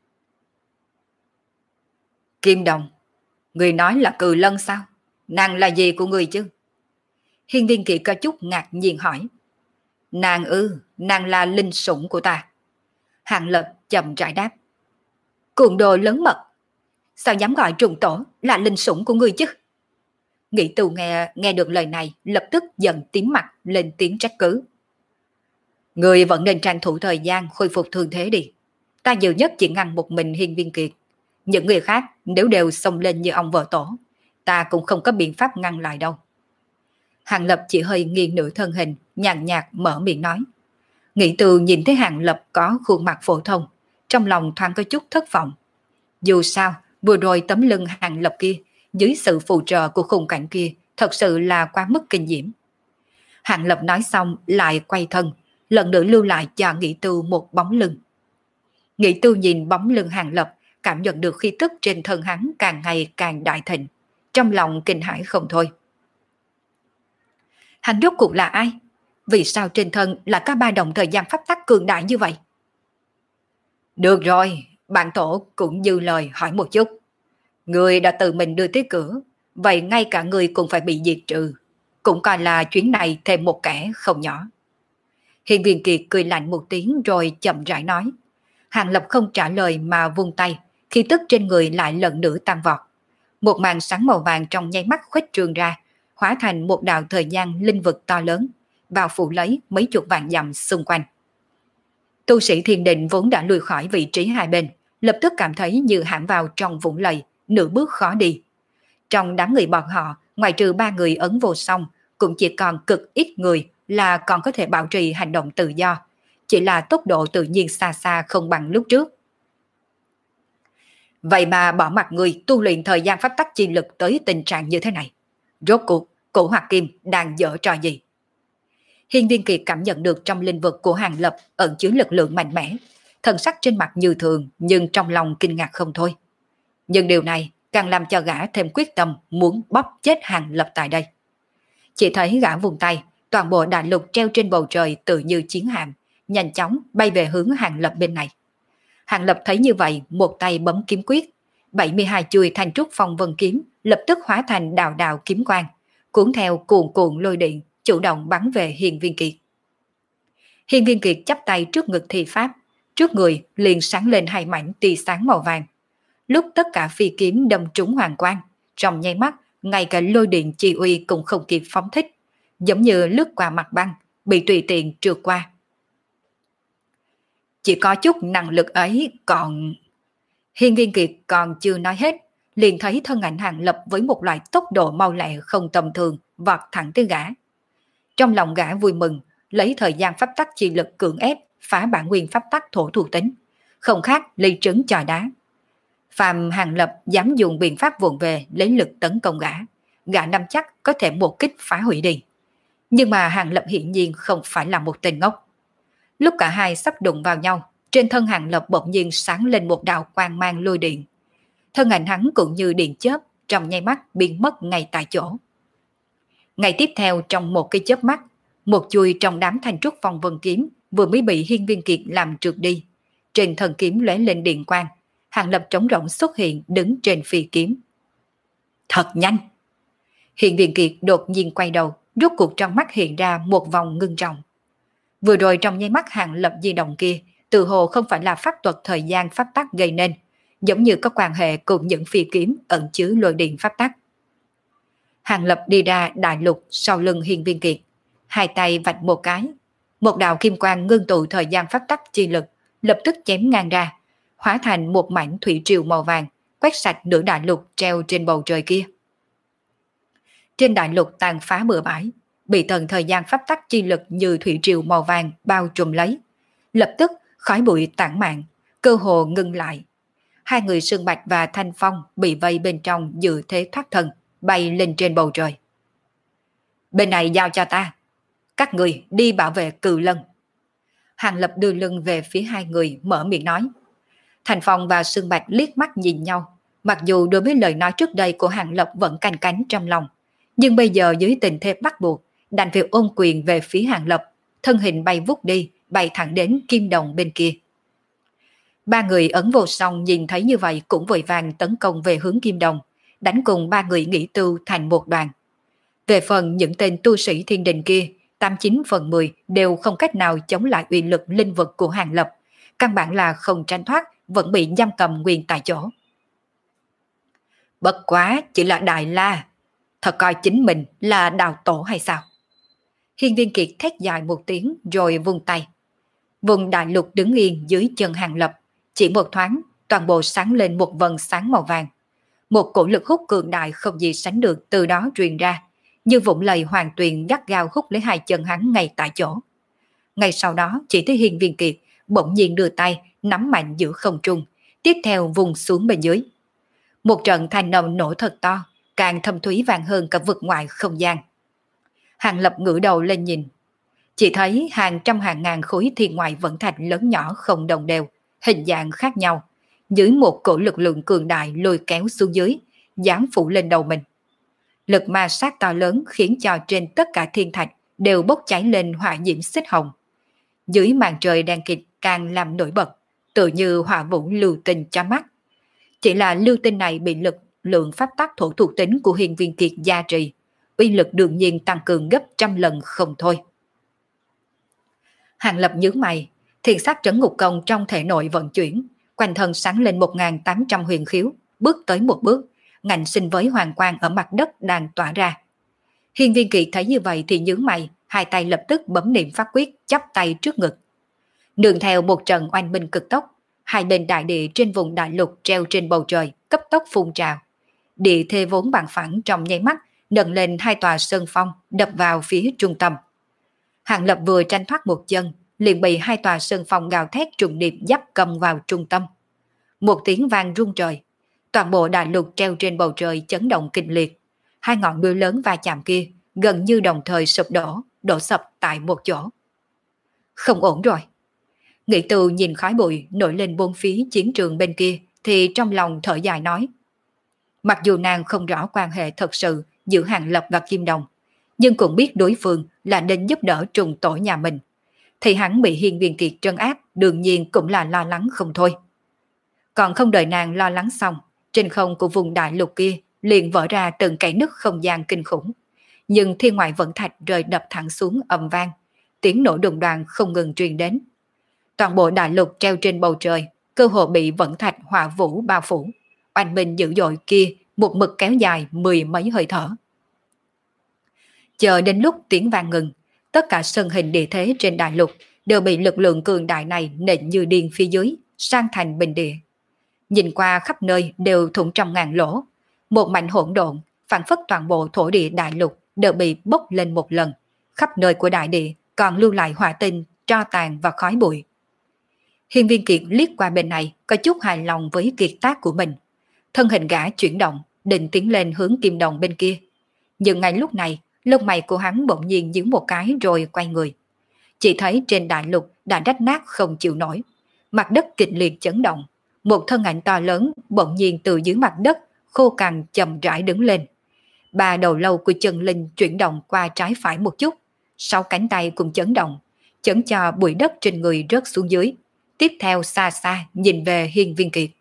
Kim Đồng, người nói là Cừ Lân sao? Nàng là gì của người chứ? Hiên Viên Kiệt có chút ngạc nhiên hỏi. Nàng ư, nàng là linh sủng của ta. Hàng Lập chậm rãi đáp. Cuồng đồ lớn mật, sao dám gọi trùng tổ là linh sủng của người chứ? Nghĩ Từ nghe nghe được lời này lập tức giận tím mặt lên tiếng trách cứ. Người vẫn nên tranh thủ thời gian khôi phục thương thế đi. Ta nhiều nhất chỉ ngăn một mình Hiên Viên Kiệt. Những người khác nếu đều xông lên như ông vợ tổ, ta cũng không có biện pháp ngăn lại đâu. Hàng Lập chỉ hơi nghiêng nửa thân hình, nhàn nhạt mở miệng nói. Nghĩ Từ nhìn thấy Hàng Lập có khuôn mặt phổ thông, trong lòng thoáng có chút thất vọng. Dù sao, vừa rồi tấm lưng Hàng Lập kia, dưới sự phù trợ của khung cảnh kia, thật sự là quá mức kinh diễm. Hàng Lập nói xong lại quay thân, lần nữa lưu lại cho Nghĩ Tư một bóng lưng. Nghĩ Tư nhìn bóng lưng Hàng Lập, cảm nhận được khí tức trên thân hắn càng ngày càng đại thịnh, trong lòng kinh hãi không thôi. Hắn rốt cuộc là ai? Vì sao trên thân là có ba đồng thời gian pháp tắc cường đại như vậy? Được rồi, bạn tổ cũng dư lời hỏi một chút. Người đã tự mình đưa tới cửa, vậy ngay cả người cũng phải bị diệt trừ. Cũng coi là chuyến này thêm một kẻ không nhỏ. Hiên Viên Kiệt cười lạnh một tiếng rồi chậm rãi nói. Hàng Lập không trả lời mà vung tay, khí tức trên người lại lần nữa tăng vọt. Một màn sáng màu vàng trong nháy mắt khuếch trương ra, hóa thành một đạo thời gian linh vực to lớn, bao phủ lấy mấy chục vạn dặm xung quanh. Tu sĩ Thiên Định vốn đã lùi khỏi vị trí hai bên, lập tức cảm thấy như hãm vào trong vũng lầy, nửa bước khó đi. Trong đám người bọn họ, ngoài trừ ba người ấn vô song, cũng chỉ còn cực ít người là còn có thể bảo trì hành động tự do, chỉ là tốc độ tự nhiên xa xa không bằng lúc trước. Vậy mà bỏ mặt người tu luyện thời gian pháp tắc chi lực tới tình trạng như thế này. Rốt cuộc, Cổ Hoạt Kim đang dở trò gì? Hiên Viên Kiệt cảm nhận được trong linh vực của Hàng Lập ẩn chứa lực lượng mạnh mẽ, thần sắc trên mặt như thường nhưng trong lòng kinh ngạc không thôi. Nhưng điều này càng làm cho gã thêm quyết tâm muốn bóp chết Hàng Lập tại đây. Chỉ thấy gã vùng tay, toàn bộ đại lục treo trên bầu trời tự như chiến hạm, nhanh chóng bay về hướng Hàng Lập bên này. Hàng Lập thấy như vậy, một tay bấm kiếm quyết, bảy mươi hai chuôi thanh trúc phong vân kiếm lập tức hóa thành đạo đạo kiếm quang, cuốn theo cuồn cuộn lôi điện, chủ động bắn về Hiên Viên Kiệt. Hiên Viên Kiệt chắp tay trước ngực thi pháp, trước người liền sáng lên hai mảnh tia sáng màu vàng. Lúc tất cả phi kiếm đâm trúng hoàng quang, trong nháy mắt, ngay cả lôi điện chi uy cũng không kịp phóng thích, giống như lướt qua mặt băng, bị tùy tiện trượt qua. Chỉ có chút năng lực ấy còn... Hiên Viên Kiệt còn chưa nói hết, liền thấy thân ảnh Hàng Lập với một loại tốc độ mau lẹ không tầm thường vọt thẳng tới gã. Trong lòng gã vui mừng, lấy thời gian pháp tắc chi lực cưỡng ép, phá bản nguyên pháp tắc thổ thuộc tính, không khác ly trứng chọi đá. Phạm Hàng Lập dám dùng biện pháp vụng về lấy lực tấn công gã, gã nắm chắc có thể một kích phá hủy đi. Nhưng mà Hàng Lập hiển nhiên không phải là một tên ngốc. Lúc cả hai sắp đụng vào nhau, trên thân Hàng Lập bỗng nhiên sáng lên một đạo quang mang lôi điện. Thân ảnh hắn cũng như điện chớp, trong nháy mắt biến mất ngay tại chỗ. Ngày tiếp theo trong một cái chớp mắt, một chui trong đám thanh trúc phong vân kiếm vừa mới bị Hiên Viên Kiệt làm trượt đi. Trên thân kiếm lóe lên điện quang, Hàng Lập trống rỗng xuất hiện đứng trên phi kiếm. Thật nhanh! Hiên Viên Kiệt đột nhiên quay đầu, rốt cuộc trong mắt hiện ra một vòng ngưng trọng. Vừa rồi trong nháy mắt Hàng Lập di động kia, tự hồ không phải là pháp thuật thời gian pháp tắc gây nên, giống như có quan hệ cùng những phi kiếm ẩn chứa lôi điện pháp tắc. Hàng Lập đi ra đại lục sau lưng Hiên Viên Kiệt, hai tay vạch một cái, một đạo kim quang ngưng tụ thời gian pháp tắc chi lực lập tức chém ngang ra, hóa thành một mảnh thủy triều màu vàng, quét sạch nửa đại lục treo trên bầu trời kia. Trên đại lục tàn phá bừa bãi, bị tầng thời gian pháp tắc chi lực như thủy triều màu vàng bao trùm lấy. Lập tức khói bụi tản mạn, cơ hồ ngưng lại. Hai người Sương Bạch và Thanh Phong bị vây bên trong dự thế thoát thân, bay lên trên bầu trời. Bên này giao cho ta, các người đi bảo vệ Cự Lân. Hàng Lập đưa lưng về phía hai người mở miệng nói. Thanh Phong và Sương Bạch liếc mắt nhìn nhau, mặc dù đối với lời nói trước đây của Hàng Lập vẫn canh cánh trong lòng, nhưng bây giờ dưới tình thế bắt buộc, đành phải ôm quyền về phía Hàng Lập, thân hình bay vút đi, bay thẳng đến Kim Đồng bên kia. Ba người ấn vô song nhìn thấy như vậy cũng vội vàng tấn công về hướng Kim Đồng, đánh cùng ba người nghỉ tư thành một đoàn. Về phần những tên tu sĩ thiên đình kia, tám chín phần mười đều không cách nào chống lại uy lực linh vật của Hàng Lập, căn bản là không tranh thoát, vẫn bị giam cầm nguyên tại chỗ. Bất quá chỉ là Đại La, thật coi chính mình là đạo tổ hay sao? Hiên Viên Kiệt thét dài một tiếng rồi vung tay. Vùng đại lục đứng yên dưới chân Hàng Lập, chỉ một thoáng, toàn bộ sáng lên một vầng sáng màu vàng. Một cổ lực hút cường đại không gì sánh được từ đó truyền ra, như vụng lầy hoàng tuyền gắt gao hút lấy hai chân hắn ngay tại chỗ. Ngay sau đó chỉ thấy Hiên Viên Kiệt bỗng nhiên đưa tay nắm mạnh giữa không trung, tiếp theo vùng xuống bên dưới. Một trận thanh âm nổ thật to, càng thâm thúy vàng hơn cả vực ngoại không gian. Hàng Lập ngửa đầu lên nhìn, chỉ thấy hàng trăm hàng ngàn khối thiên ngoại vẫn thạch lớn nhỏ không đồng đều, hình dạng khác nhau, dưới một cổ lực lượng cường đại lôi kéo xuống dưới, giáng phủ lên đầu mình. Lực ma sát to lớn khiến cho trên tất cả thiên thạch đều bốc cháy lên hỏa diễm xích hồng. Dưới màn trời đen kịt càng làm nổi bật, tự như hỏa vũ lưu tinh cho mắt. Chỉ là lưu tinh này bị lực lượng pháp tắc thổ thuộc tính của Hiên Viên Kiệt gia trì, uy lực đương nhiên tăng cường gấp trăm lần không thôi. Hàng Lập nhướng mày, thiền sát trấn ngục công trong thể nội vận chuyển, quanh thân sáng lên một nghìn tám trăm huyền khiếu, bước tới một bước, ngạnh sinh với hoàng quang ở mặt đất đang tỏa ra. Hiên Viên Kiệt thấy như vậy thì nhướng mày, hai tay lập tức bấm niệm pháp quyết, chắp tay trước ngực. Nương theo một trận oanh minh cực tốc, hai bên đại địa trên vùng đại lục treo trên bầu trời cấp tốc phun trào. Địa thế vốn bằng phẳng trong nháy mắt nâng lên hai tòa sơn phong đập vào phía trung tâm. Hàng Lập vừa tranh thoát một chân, liền bị hai tòa sơn phong gào thét trùng điệp giáp cầm vào trung tâm. Một tiếng vang rung trời, toàn bộ đại lục treo trên bầu trời chấn động kịch liệt. Hai ngọn núi lớn va chạm kia gần như đồng thời sụp đổ, đổ sập tại một chỗ. Không ổn rồi. Nghị Từ nhìn khói bụi nổi lên bốn phía chiến trường bên kia thì trong lòng thở dài nói. Mặc dù nàng không rõ quan hệ thật sự giữa Hàng Lập và Kim Đồng, nhưng cũng biết đối phương là nên giúp đỡ trùng tổ nhà mình, thì hắn bị Hiên Viên Kiệt trấn áp đương nhiên cũng là lo lắng không thôi. Còn không đợi nàng lo lắng xong, trên không của vùng đại lục kia liền vỡ ra từng kẽ nứt không gian kinh khủng, nhưng thiên ngoại vẫn thạch rơi đập thẳng xuống ầm vang, tiếng nổ đùng đoàng không ngừng truyền đến. Toàn bộ đại lục treo trên bầu trời cơ hồ bị vẫn thạch hỏa vũ bao phủ, oanh minh dữ dội kia một mực kéo dài mười mấy hơi thở. Chờ đến lúc tiếng vang ngừng, tất cả sân hình địa thế trên đại lục đều bị lực lượng cường đại này nện như điên phía dưới, sang thành bình địa. Nhìn qua khắp nơi đều thủng trăm ngàn lỗ, một mảnh hỗn độn, phản phất toàn bộ thổ địa đại lục đều bị bốc lên một lần, khắp nơi của đại địa còn lưu lại hỏa tinh, tro tàn và khói bụi, Hiên Viên Kiệt liếc qua bên này, có chút hài lòng với kiệt tác của mình. Thân hình gã chuyển động, định tiến lên hướng kim đồng bên kia. Nhưng ngay lúc này, lông mày của hắn bỗng nhiên nhướng một cái rồi quay người. Chỉ thấy trên đại lục đã rách nát không chịu nổi. Mặt đất kịch liệt chấn động. Một thân ảnh to lớn bỗng nhiên từ dưới mặt đất khô cằn chậm rãi đứng lên. Ba đầu lâu của chân linh chuyển động qua trái phải một chút. Sáu cánh tay cũng chấn động, chấn cho bụi đất trên người rớt xuống dưới. Tiếp theo xa xa nhìn về Hiên Viên Kiệt.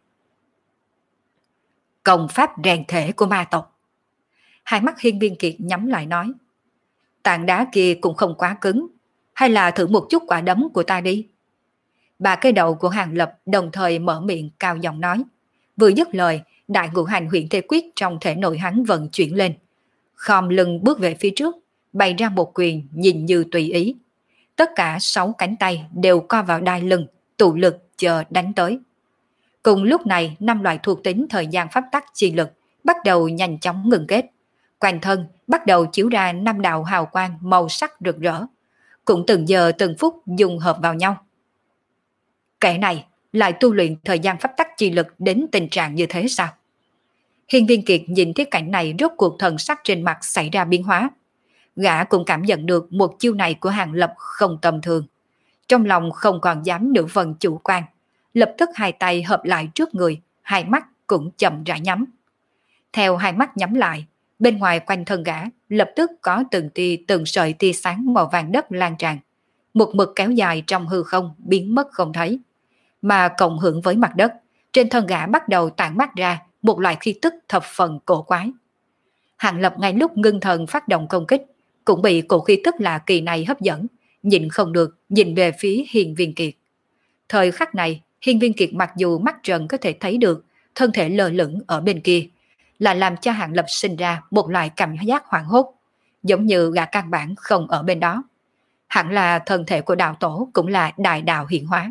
Công pháp rèn thể của ma tộc. Hai mắt Hiên Viên Kiệt nhắm lại nói. Tảng đá kia cũng không quá cứng, hay là thử một chút quả đấm của ta đi. Ba cái đầu của Hàng Lập đồng thời mở miệng cao giọng nói. Vừa dứt lời, đại ngũ hành huyền thể quyết trong thể nội hắn vận chuyển lên. Khom lưng bước về phía trước, bày ra một quyền nhìn như tùy ý. Tất cả sáu cánh tay đều co vào đai lưng, tụ lực chờ đánh tới. Cùng lúc này, năm loại thuộc tính thời gian pháp tắc chi lực bắt đầu nhanh chóng ngừng kết. Quanh thân bắt đầu chiếu ra năm đạo hào quang màu sắc rực rỡ, cũng từng giờ từng phút dung hợp vào nhau. Kẻ này lại tu luyện thời gian pháp tắc chi lực đến tình trạng như thế sao? Hiên Viên Kiệt nhìn thấy cảnh này, rốt cuộc thần sắc trên mặt xảy ra biến hóa. Gã cũng cảm nhận được một chiêu này của Hàng Lập không tầm thường. Trong lòng không còn dám nửa phần chủ quan, lập tức hai tay hợp lại trước người, hai mắt cũng chậm rãi nhắm. Theo hai mắt nhắm lại, bên ngoài quanh thân gã lập tức có từng tia từng sợi tia sáng màu vàng đất lan tràn, một mực kéo dài trong hư không biến mất không thấy. Mà cộng hưởng với mặt đất, trên thân gã bắt đầu tản mát ra một loại khí tức thập phần cổ quái. Hàng Lập ngay lúc ngưng thần phát động công kích, cũng bị cổ khí tức lạ kỳ này hấp dẫn, nhìn không được nhìn về phía Hiên Viên Kiệt. Thời khắc này, Hiên Viên Kiệt mặc dù mắt trần có thể thấy được thân thể lơ lửng ở bên kia, là làm cho Hàng Lập sinh ra một loại cảm giác hoảng hốt, giống như gã căn bản không ở bên đó. Hẳn là thân thể của đạo tổ cũng là đại đạo hiện hóa.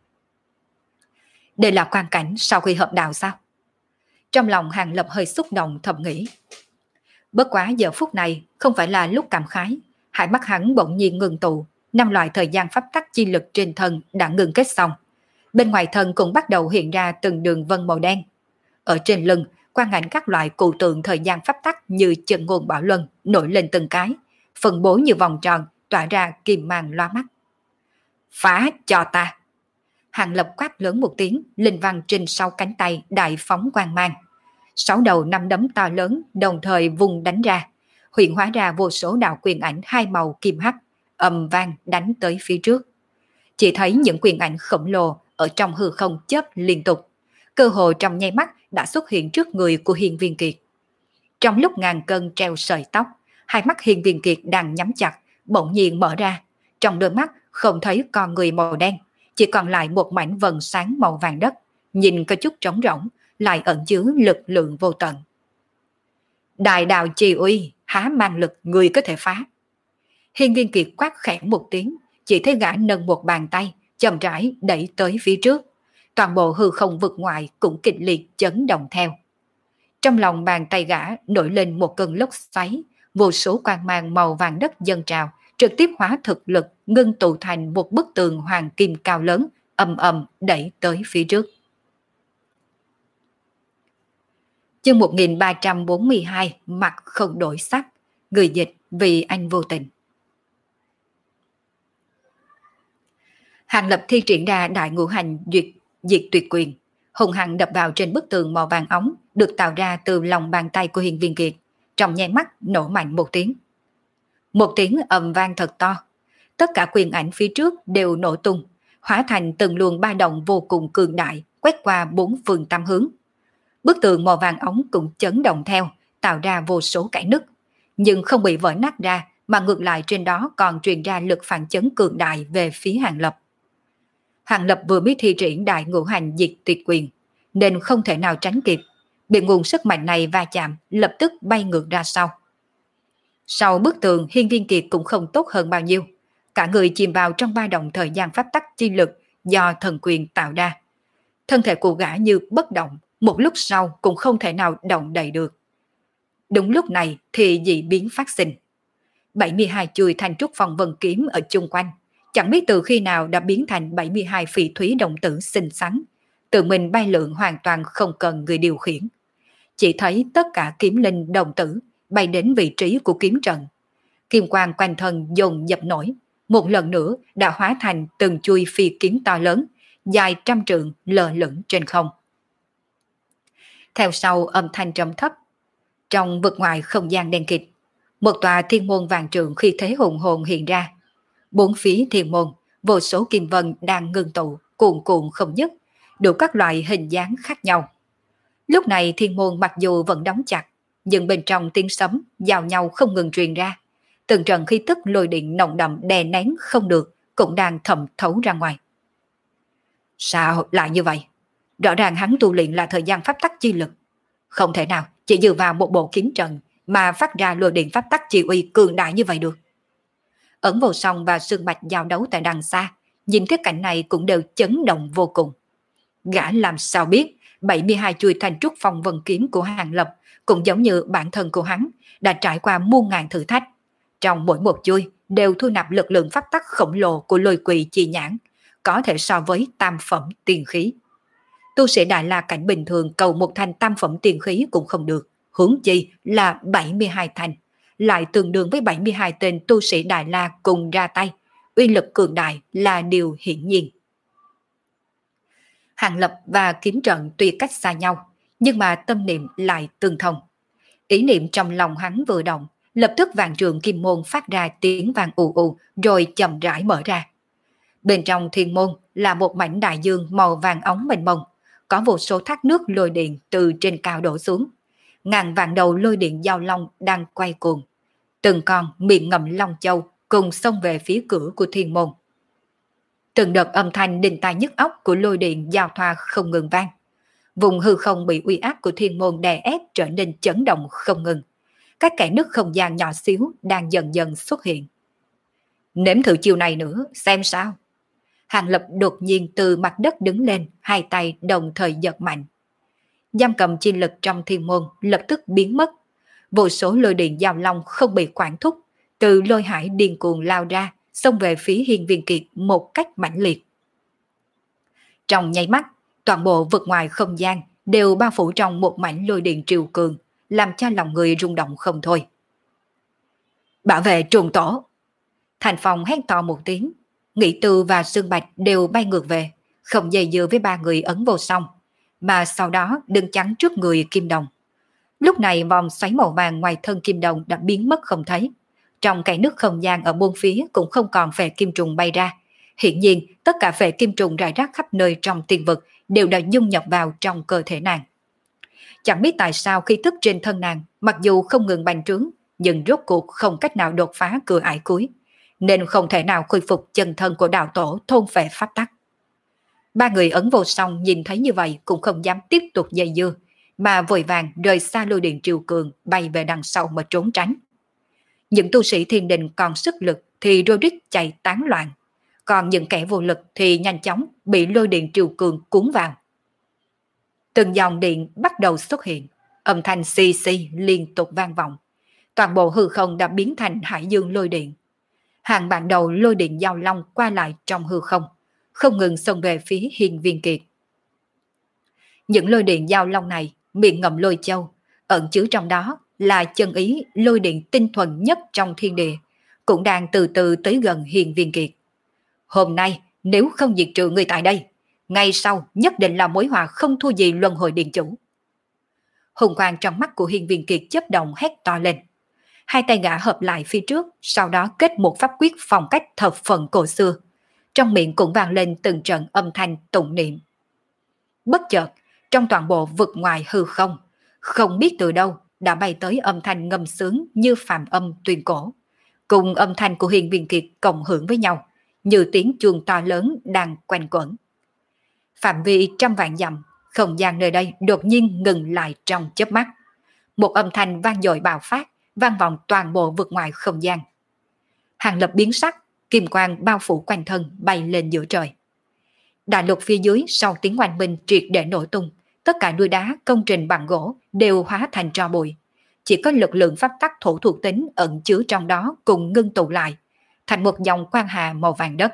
Đây là quan cảnh sau khi hợp đạo sao? Trong lòng Hàng Lập hơi xúc động thầm nghĩ. Bất quá giờ phút này không phải là lúc cảm khái, hai mắt hắn bỗng nhiên ngừng tụ, năm loại thời gian pháp tắc chi lực trên thân đã ngừng kết xong. Bên ngoài thân cũng bắt đầu hiện ra từng đường vân màu đen. Ở trên lưng, quang ảnh các loại cụ tượng thời gian pháp tắc như chân ngôn bảo luân nổi lên từng cái, phân bố như vòng tròn, tỏa ra kim mang loa mắt. Phá cho ta! Hàng Lập quát lớn một tiếng, linh văn trên sau cánh tay đại phóng quang mang. Sáu đầu năm đấm to lớn đồng thời vùng đánh ra, hiện hóa ra vô số đạo quyền ảnh hai màu kim hắc, ầm vang đánh tới phía trước. Chỉ thấy những quyền ảnh khổng lồ ở trong hư không chớp liên tục, cơ hồ trong nháy mắt đã xuất hiện trước người của Hiên Viên Kiệt. Trong lúc ngàn cân treo sợi tóc, hai mắt Hiên Viên Kiệt đang nhắm chặt, bỗng nhiên mở ra, trong đôi mắt không thấy con người màu đen, chỉ còn lại một mảnh vầng sáng màu vàng đất, nhìn có chút trống rỗng, lại ẩn chứa lực lượng vô tận. Đại đạo trì uy, há mang lực người có thể phá. Hiên Viên Kiệt quát khẽ một tiếng, chỉ thấy gã nâng một bàn tay, chậm rãi đẩy tới phía trước. Toàn bộ hư không vực ngoại cũng kịch liệt chấn động theo. Trong lòng bàn tay gã nổi lên một cơn lốc xoáy, vô số quang mang màu vàng đất dâng trào, trực tiếp hóa thực lực ngưng tụ thành một bức tường hoàng kim cao lớn, ầm ầm đẩy tới phía trước. Chương một nghìn ba trăm bốn mươi hai, mặt không đổi sắc, người dịch vì anh vô tình. Hàng Lập thi triển ra đại ngũ hành duyệt diệt tuyệt quyền, hùng hăng đập vào trên bức tường màu vàng óng được tạo ra từ lòng bàn tay của Hiên Viên Kiệt, trong nháy mắt nổ mạnh một tiếng. Một tiếng ầm vang thật to, tất cả quyền ảnh phía trước đều nổ tung, hóa thành từng luồng ba động vô cùng cường đại, quét qua bốn phương tám hướng. Bức tường màu vàng óng cũng chấn động theo, tạo ra vô số kẽ nứt, nhưng không bị vỡ nát ra, mà ngược lại trên đó còn truyền ra lực phản chấn cường đại về phía Hàng Lập. Hàng Lập vừa mới thi triển đại ngũ hành diệt tuyệt quyền, nên không thể nào tránh kịp, bị nguồn sức mạnh này va chạm, lập tức bay ngược ra sau. Sau bức tường, Hiên Viên Kiệt cũng không tốt hơn bao nhiêu, cả người chìm vào trong ba động thời gian pháp tắc chi lực do thần quyền tạo ra. Thân thể của gã như bất động, một lúc sau cũng không thể nào động đậy được. Đúng lúc này thì dị biến phát sinh. bảy mươi hai chuôi thanh trúc phong vân kiếm ở chung quanh, Chẳng biết từ khi nào đã biến thành bảy mươi hai phỉ thúy đồng tử xinh xắn, tự mình bay lượn hoàn toàn không cần người điều khiển. Chỉ thấy tất cả kiếm linh đồng tử bay đến vị trí của kiếm trận. Kim quang quanh thân dồn dập nổi, một lần nữa đã hóa thành từng chuôi phi kiếm to lớn, dài trăm trượng lơ lửng trên không. Theo sau âm thanh trầm thấp, trong vực ngoài không gian đen kịt, một tòa thiên môn vàng trượng khi thế hùng hồn hiện ra. Bốn phía thiên môn, vô số kim vân đang ngưng tụ, cuồn cuộn không dứt, đủ các loại hình dáng khác nhau. Lúc này thiên môn mặc dù vẫn đóng chặt, nhưng bên trong tiếng sấm giao nhau không ngừng truyền ra. Từng trận khí tức lôi điện nồng đậm đè nén không được cũng đang thẩm thấu ra ngoài. Sao lại như vậy? Rõ ràng hắn tu luyện là thời gian pháp tắc chi lực. Không thể nào chỉ dựa vào một bộ kiếm trận mà phát ra lôi điện pháp tắc chi uy cường đại như vậy được. Ẩn Vô Song và Sương Bạch giao đấu tại đằng xa, nhìn thấy cảnh này cũng đều chấn động vô cùng. Gã làm sao biết bảy mươi hai chuôi thanh trúc phong vân kiếm của Hàng Lập cũng giống như bản thân của hắn đã trải qua muôn ngàn thử thách. Trong mỗi một chuôi đều thu nạp lực lượng pháp tắc khổng lồ của lôi quỷ chi nhãn, có thể so với tam phẩm tiên khí. Tu sĩ Đại La cảnh bình thường cầu một thanh tam phẩm tiên khí cũng không được, huống chi là bảy mươi hai thanh, lại tương đương với bảy mươi hai tên tu sĩ Đại La cùng ra tay, uy lực cường đại là điều hiển nhiên. Hàng Lập và kiếm trận tuy cách xa nhau, nhưng mà tâm niệm lại tương thông. Ý niệm trong lòng hắn vừa động, lập tức vạn trường kim môn phát ra tiếng vang ù ù rồi chậm rãi mở ra. Bên trong thiên môn là một mảnh đại dương màu vàng óng mênh mông, có vô số thác nước lôi điện từ trên cao đổ xuống. Ngàn vạn đầu lôi điện giao long đang quay cuồng. Từng con miệng ngậm long châu cùng xông về phía cửa của thiên môn. Từng đợt âm thanh đinh tai nhức óc của lôi điện giao thoa không ngừng vang. Vùng hư không bị uy áp của thiên môn đè ép trở nên chấn động không ngừng. Các kẽ nứt không gian nhỏ xíu đang dần dần xuất hiện. Nếm thử chiều này nữa, xem sao. Hàng Lập đột nhiên từ mặt đất đứng lên, hai tay đồng thời giật mạnh. Giam cầm chi lực trong thiên môn lập tức biến mất. Vô số lôi điện giao long không bị quản thúc, từ lôi hải điên cuồng lao ra, xông về phía Hiên Viên Kiệt một cách mãnh liệt. Trong nháy mắt, toàn bộ vực ngoài không gian đều bao phủ trong một mảnh lôi điện triều cường, làm cho lòng người rung động không thôi. Bảo vệ trùng tổ! Thành Phong hét to một tiếng, Nghĩ Tư và Sương Bạch đều bay ngược về, không dây dưa với ba người Ấn Vô Song, mà sau đó đứng chắn trước người Kim Đồng. Lúc này vòng xoáy màu vàng ngoài thân Kim Đồng đã biến mất không thấy. Trong cái nước không gian ở bốn phía cũng không còn phệ kim trùng bay ra. Hiển nhiên, tất cả phệ kim trùng rải rác khắp nơi trong tiên vực đều đã dung nhập vào trong cơ thể nàng. Chẳng biết tại sao khí tức trên thân nàng, mặc dù không ngừng bành trướng, nhưng rốt cuộc không cách nào đột phá cửa ải cuối, nên không thể nào khôi phục chân thân của đạo tổ thôn phệ pháp tắc. Ba người Ấn Vô Song nhìn thấy như vậy cũng không dám tiếp tục dây dưa, mà vội vàng rời xa lôi điện triều cường bay về đằng sau mà trốn tránh. Những tu sĩ thiên đình còn sức lực thì rối rít chạy tán loạn, còn những kẻ vô lực thì nhanh chóng bị lôi điện triều cường cuốn vào. Từng dòng điện bắt đầu xuất hiện, âm thanh xì xì liên tục vang vọng. Toàn bộ hư không đã biến thành hải dương lôi điện. Hàng vạn đầu lôi điện giao long qua lại trong hư không, không ngừng xông về phía Hiên Viên Kiệt. Những lôi điện giao long này miệng ngậm lôi châu, ẩn chứa trong đó là chân ý lôi điện tinh thuần nhất trong thiên địa, cũng đang từ từ tới gần Hiên Viên Kiệt. Hôm nay nếu không diệt trừ người tại đây, ngày sau nhất định là mối họa không thua gì luân hồi điện chủ. Hùng quang trong mắt của Hiên Viên Kiệt chớp động hét to lên. Hai tay gã hợp lại phía trước, sau đó kết một pháp quyết phong cách thập phần cổ xưa. Trong miệng cũng vang lên từng trận âm thanh tụng niệm. Bất chợt, trong toàn bộ vực ngoài hư không, không biết từ đâu đã bay tới âm thanh ngâm sướng như phàm âm tuyên cổ, cùng âm thanh của Hiên Viên Kiệt cộng hưởng với nhau, như tiếng chuông to lớn đang quanh quẩn. Phạm vi trăm vạn dặm, không gian nơi đây đột nhiên ngừng lại trong chớp mắt. Một âm thanh vang dội bạo phát, vang vọng toàn bộ vực ngoài không gian. Hàng Lập biến sắc, kim quang bao phủ quanh thân bay lên giữa trời. Đại lục phía dưới sau tiếng oanh minh triệt để nổ tung, tất cả núi đá, công trình bằng gỗ đều hóa thành tro bụi. Chỉ có lực lượng pháp tắc thổ thuộc tính ẩn chứa trong đó cùng ngưng tụ lại, thành một dòng quang hà màu vàng đất.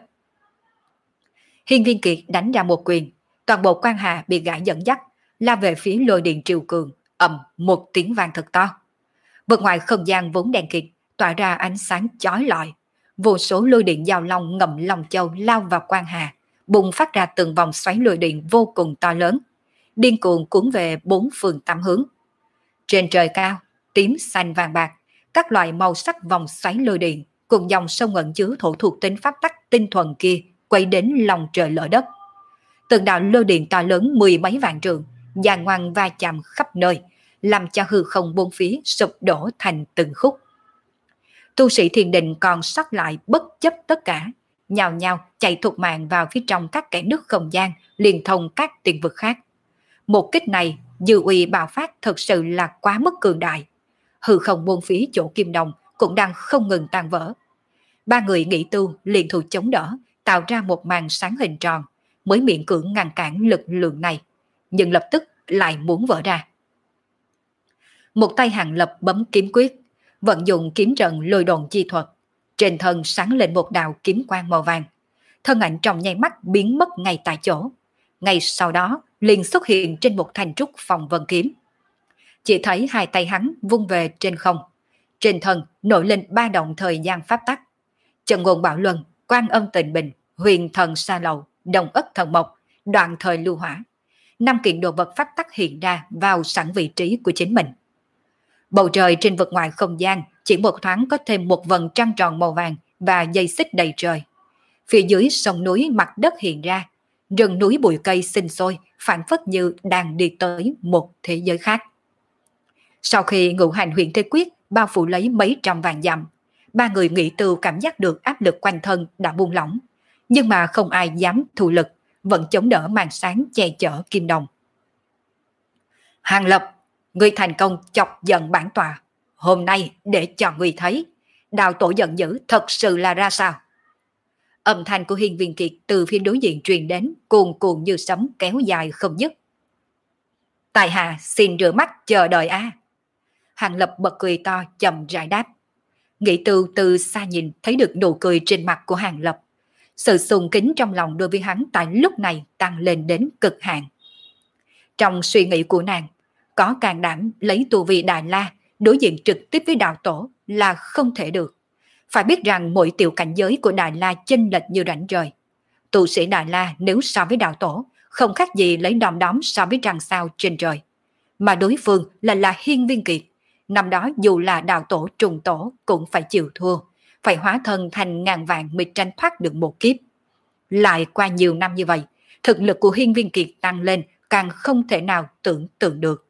Hiên Viên Kiệt đánh ra một quyền, toàn bộ quang hà bị gã dẫn dắt, lao về phía lôi điện triều cường, ầm một tiếng vang thật to. Bên ngoài không gian vốn đen kịt, tỏa ra ánh sáng chói lọi, vô số lôi điện giao long ngầm lòng châu lao vào quang hà, bùng phát ra từng vòng xoáy lôi điện vô cùng to lớn, điên cuồng cuốn về bốn phương tám hướng. Trên trời cao, tím, xanh, vàng bạc, các loại màu sắc vòng xoáy lôi điện cùng dòng sông ẩn chứa thổ thuộc tính pháp tắc tinh thuần kia quay đến lòng trời lở đất. Từng đạo lôi điện to lớn mười mấy vạn trượng, giàn ngoằn va chạm khắp nơi, làm cho hư không bốn phía sụp đổ thành từng khúc. Tu sĩ thiền định còn sót lại bất chấp tất cả, nhào nhào chạy thục mạng vào phía trong các kẽ nứt không gian liên thông các tiền vực khác. Một kích này dư uy bạo phát thật sự là quá mức cường đại. Hư không bốn phía chỗ Kim Đồng cũng đang không ngừng tan vỡ. Ba người nghị tu liền thủ chống đỡ, tạo ra một màn sáng hình tròn, mới miễn cưỡng ngăn cản lực lượng này, nhưng lập tức lại muốn vỡ ra. Một tay Hàng Lập bấm kiếm quyết, vận dụng kiếm trận lôi đồn chi thuật, trên thân sáng lên một đạo kiếm quang màu vàng, thân ảnh trong nháy mắt biến mất ngay tại chỗ. Ngay sau đó liền xuất hiện trên một thanh trúc phòng vân kiếm. Chỉ thấy hai tay hắn vung về trên không, trên thân nổi lên ba động thời gian pháp tắc: Trần Ngôn Bảo Luân, Quan Âm Tịnh Bình, Huyền Thần Sa Lầu, Đồng Ất Thần Mộc, Đoạn Thời Lưu Hỏa. Năm kiện đồ vật pháp tắc hiện ra vào sẵn vị trí của chính mình. Bầu trời trên vực ngoài không gian chỉ một thoáng có thêm một vầng trăng tròn màu vàng và dây xích đầy trời. Phía dưới sông núi mặt đất hiện ra, rừng núi bụi cây sinh sôi, phản phất như đang đi tới một thế giới khác. Sau khi ngũ hành huyền thế quyết bao phủ lấy mấy trăm vạn dặm, ba người nghĩ từ cảm giác được áp lực quanh thân đã buông lỏng, nhưng mà không ai dám thụ lực, vẫn chống đỡ màn sáng che chở Kim Đồng. Hàng Lập, ngươi thành công chọc giận bản tọa, hôm nay để cho ngươi thấy đạo tổ giận dữ thật sự là ra sao. Âm thanh của Hiên Viên Kiệt từ phía đối diện truyền đến, cuồn cuộn như sấm kéo dài không dứt. Tại hạ xin rửa mắt chờ đợi a. Hàng Lập bật cười to chậm rãi đáp. Nghĩ từ từ xa nhìn thấy được nụ cười trên mặt của Hàng Lập, sự sùng kính trong lòng đối với hắn tại lúc này tăng lên đến cực hạn. Trong suy nghĩ của nàng, có can đảm lấy tu vi Đại La đối diện trực tiếp với đạo tổ là không thể được. Phải biết rằng mỗi tiểu cảnh giới của Đại La chênh lệch như rãnh trời. Tu sĩ Đại La nếu so với đạo tổ, không khác gì lấy đom đóm so với trăng sao trên trời. Mà đối phương là là Hiên Viên Kiệt. Năm đó dù là đạo tổ trùng tổ cũng phải chịu thua, phải hóa thân thành ngàn vạn mới tranh thoát được một kiếp. Lại qua nhiều năm như vậy, thực lực của Hiên Viên Kiệt tăng lên càng không thể nào tưởng tượng được.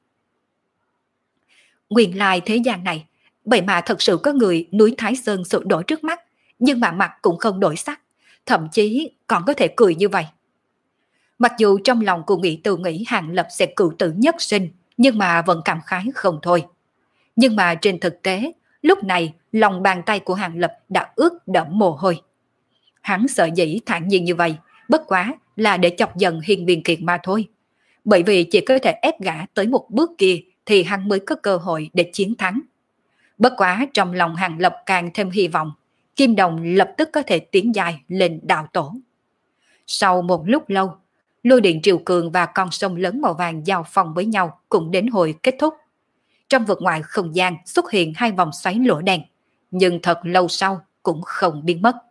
Nguyên lai thế gian này, vậy mà thật sự có người núi Thái Sơn sụp đổ trước mắt, nhưng mà mặt cũng không đổi sắc, thậm chí còn có thể cười như vậy. Mặc dù trong lòng cô nghĩ tự nghĩ Hàng Lập sẽ cựu tử nhất sinh, nhưng mà vẫn cảm khái không thôi. Nhưng mà trên thực tế, lúc này lòng bàn tay của Hàng Lập đã ướt đẫm mồ hôi. Hắn sợ dĩ thản nhiên như vậy, bất quá là để chọc giận Hiên Viên Kiệt mà thôi. Bởi vì chỉ có thể ép gã tới một bước kia thì hắn mới có cơ hội để chiến thắng. Bất quá trong lòng Hàng Lập càng thêm hy vọng, Kim Đồng lập tức có thể tiến dài lên đạo tổ. Sau một lúc lâu, lôi điện triều cường và con sông lớn màu vàng giao phong với nhau cũng đến hồi kết thúc. Trong vực ngoại không gian xuất hiện hai vòng xoáy lỗ đen, nhưng thật lâu sau cũng không biến mất.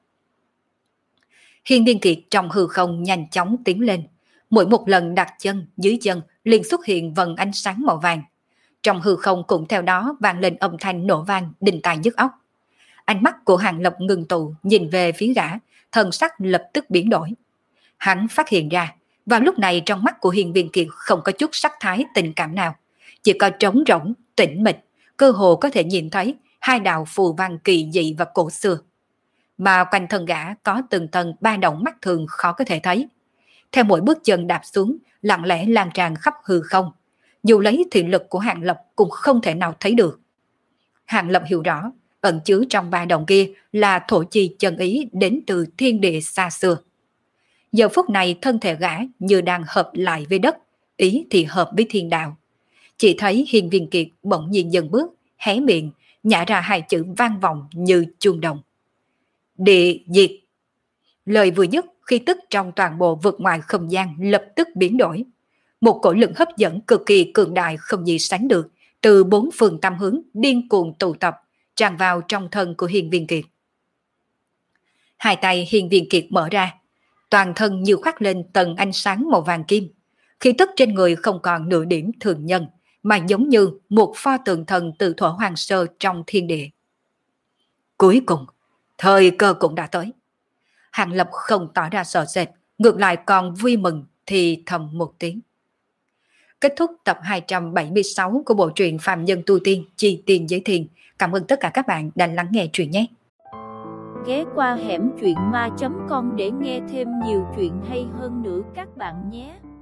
Hiên Viên Kiệt trong hư không nhanh chóng tiến lên, mỗi một lần đặt chân dưới chân liền xuất hiện vầng ánh sáng màu vàng. Trong hư không cũng theo đó vang lên âm thanh nổ vang đinh tai nhức óc. Ánh mắt của Hàng Lập ngừng tụ nhìn về phía gã, thần sắc lập tức biến đổi. Hắn phát hiện ra, vào lúc này trong mắt của Hiên Viên Kiệt không có chút sắc thái tình cảm nào, chỉ có trống rỗng, tĩnh mịch, cơ hồ có thể nhìn thấy hai đạo phù văn kỳ dị và cổ xưa. Mà quanh thân gã có từng tầng ba động mắt thường khó có thể thấy. Theo mỗi bước chân đạp xuống, lặng lẽ lan tràn khắp hư không. Dù lấy thị lực của Hàng Lập cũng không thể nào thấy được. Hàng Lập hiểu rõ, ẩn chứa trong ba động kia là thổ chi chân ý đến từ thiên địa xa xưa. Giờ phút này thân thể gã như đang hợp lại với đất, ý thì hợp với thiên đạo. Chỉ thấy Hiên Viên Kiệt bỗng nhiên dần bước, hé miệng, nhả ra hai chữ vang vọng như chuông đồng. địa diệt. Lời vừa dứt, khí tức trong toàn bộ vực ngoài không gian lập tức biến đổi. Một cổ lực hấp dẫn cực kỳ cường đại không gì sánh được, từ bốn phương tám hướng điên cuồng tụ tập, tràn vào trong thân của Hiên Viên Kiệt. Hai tay Hiên Viên Kiệt mở ra, toàn thân như khoác lên tầng ánh sáng màu vàng kim. Khí tức trên người không còn nửa điểm thường nhân, mà giống như một pho tượng thần từ thuở hoàng sơ trong thiên địa. Cuối cùng, thời cơ cũng đã tới. Hàng Lập không tỏ ra sợ sệt, ngược lại còn vui mừng thì thầm một tiếng. Kết thúc tập hai trăm bảy mươi sáu của bộ truyện Phàm Nhân Tu Tiên Chi Tiên Giới Thiền. Cảm ơn tất cả các bạn đã lắng nghe truyện nhé. Ghé qua hẻm truyện ma chấm com để nghe thêm nhiều chuyện hay hơn nữa các bạn nhé.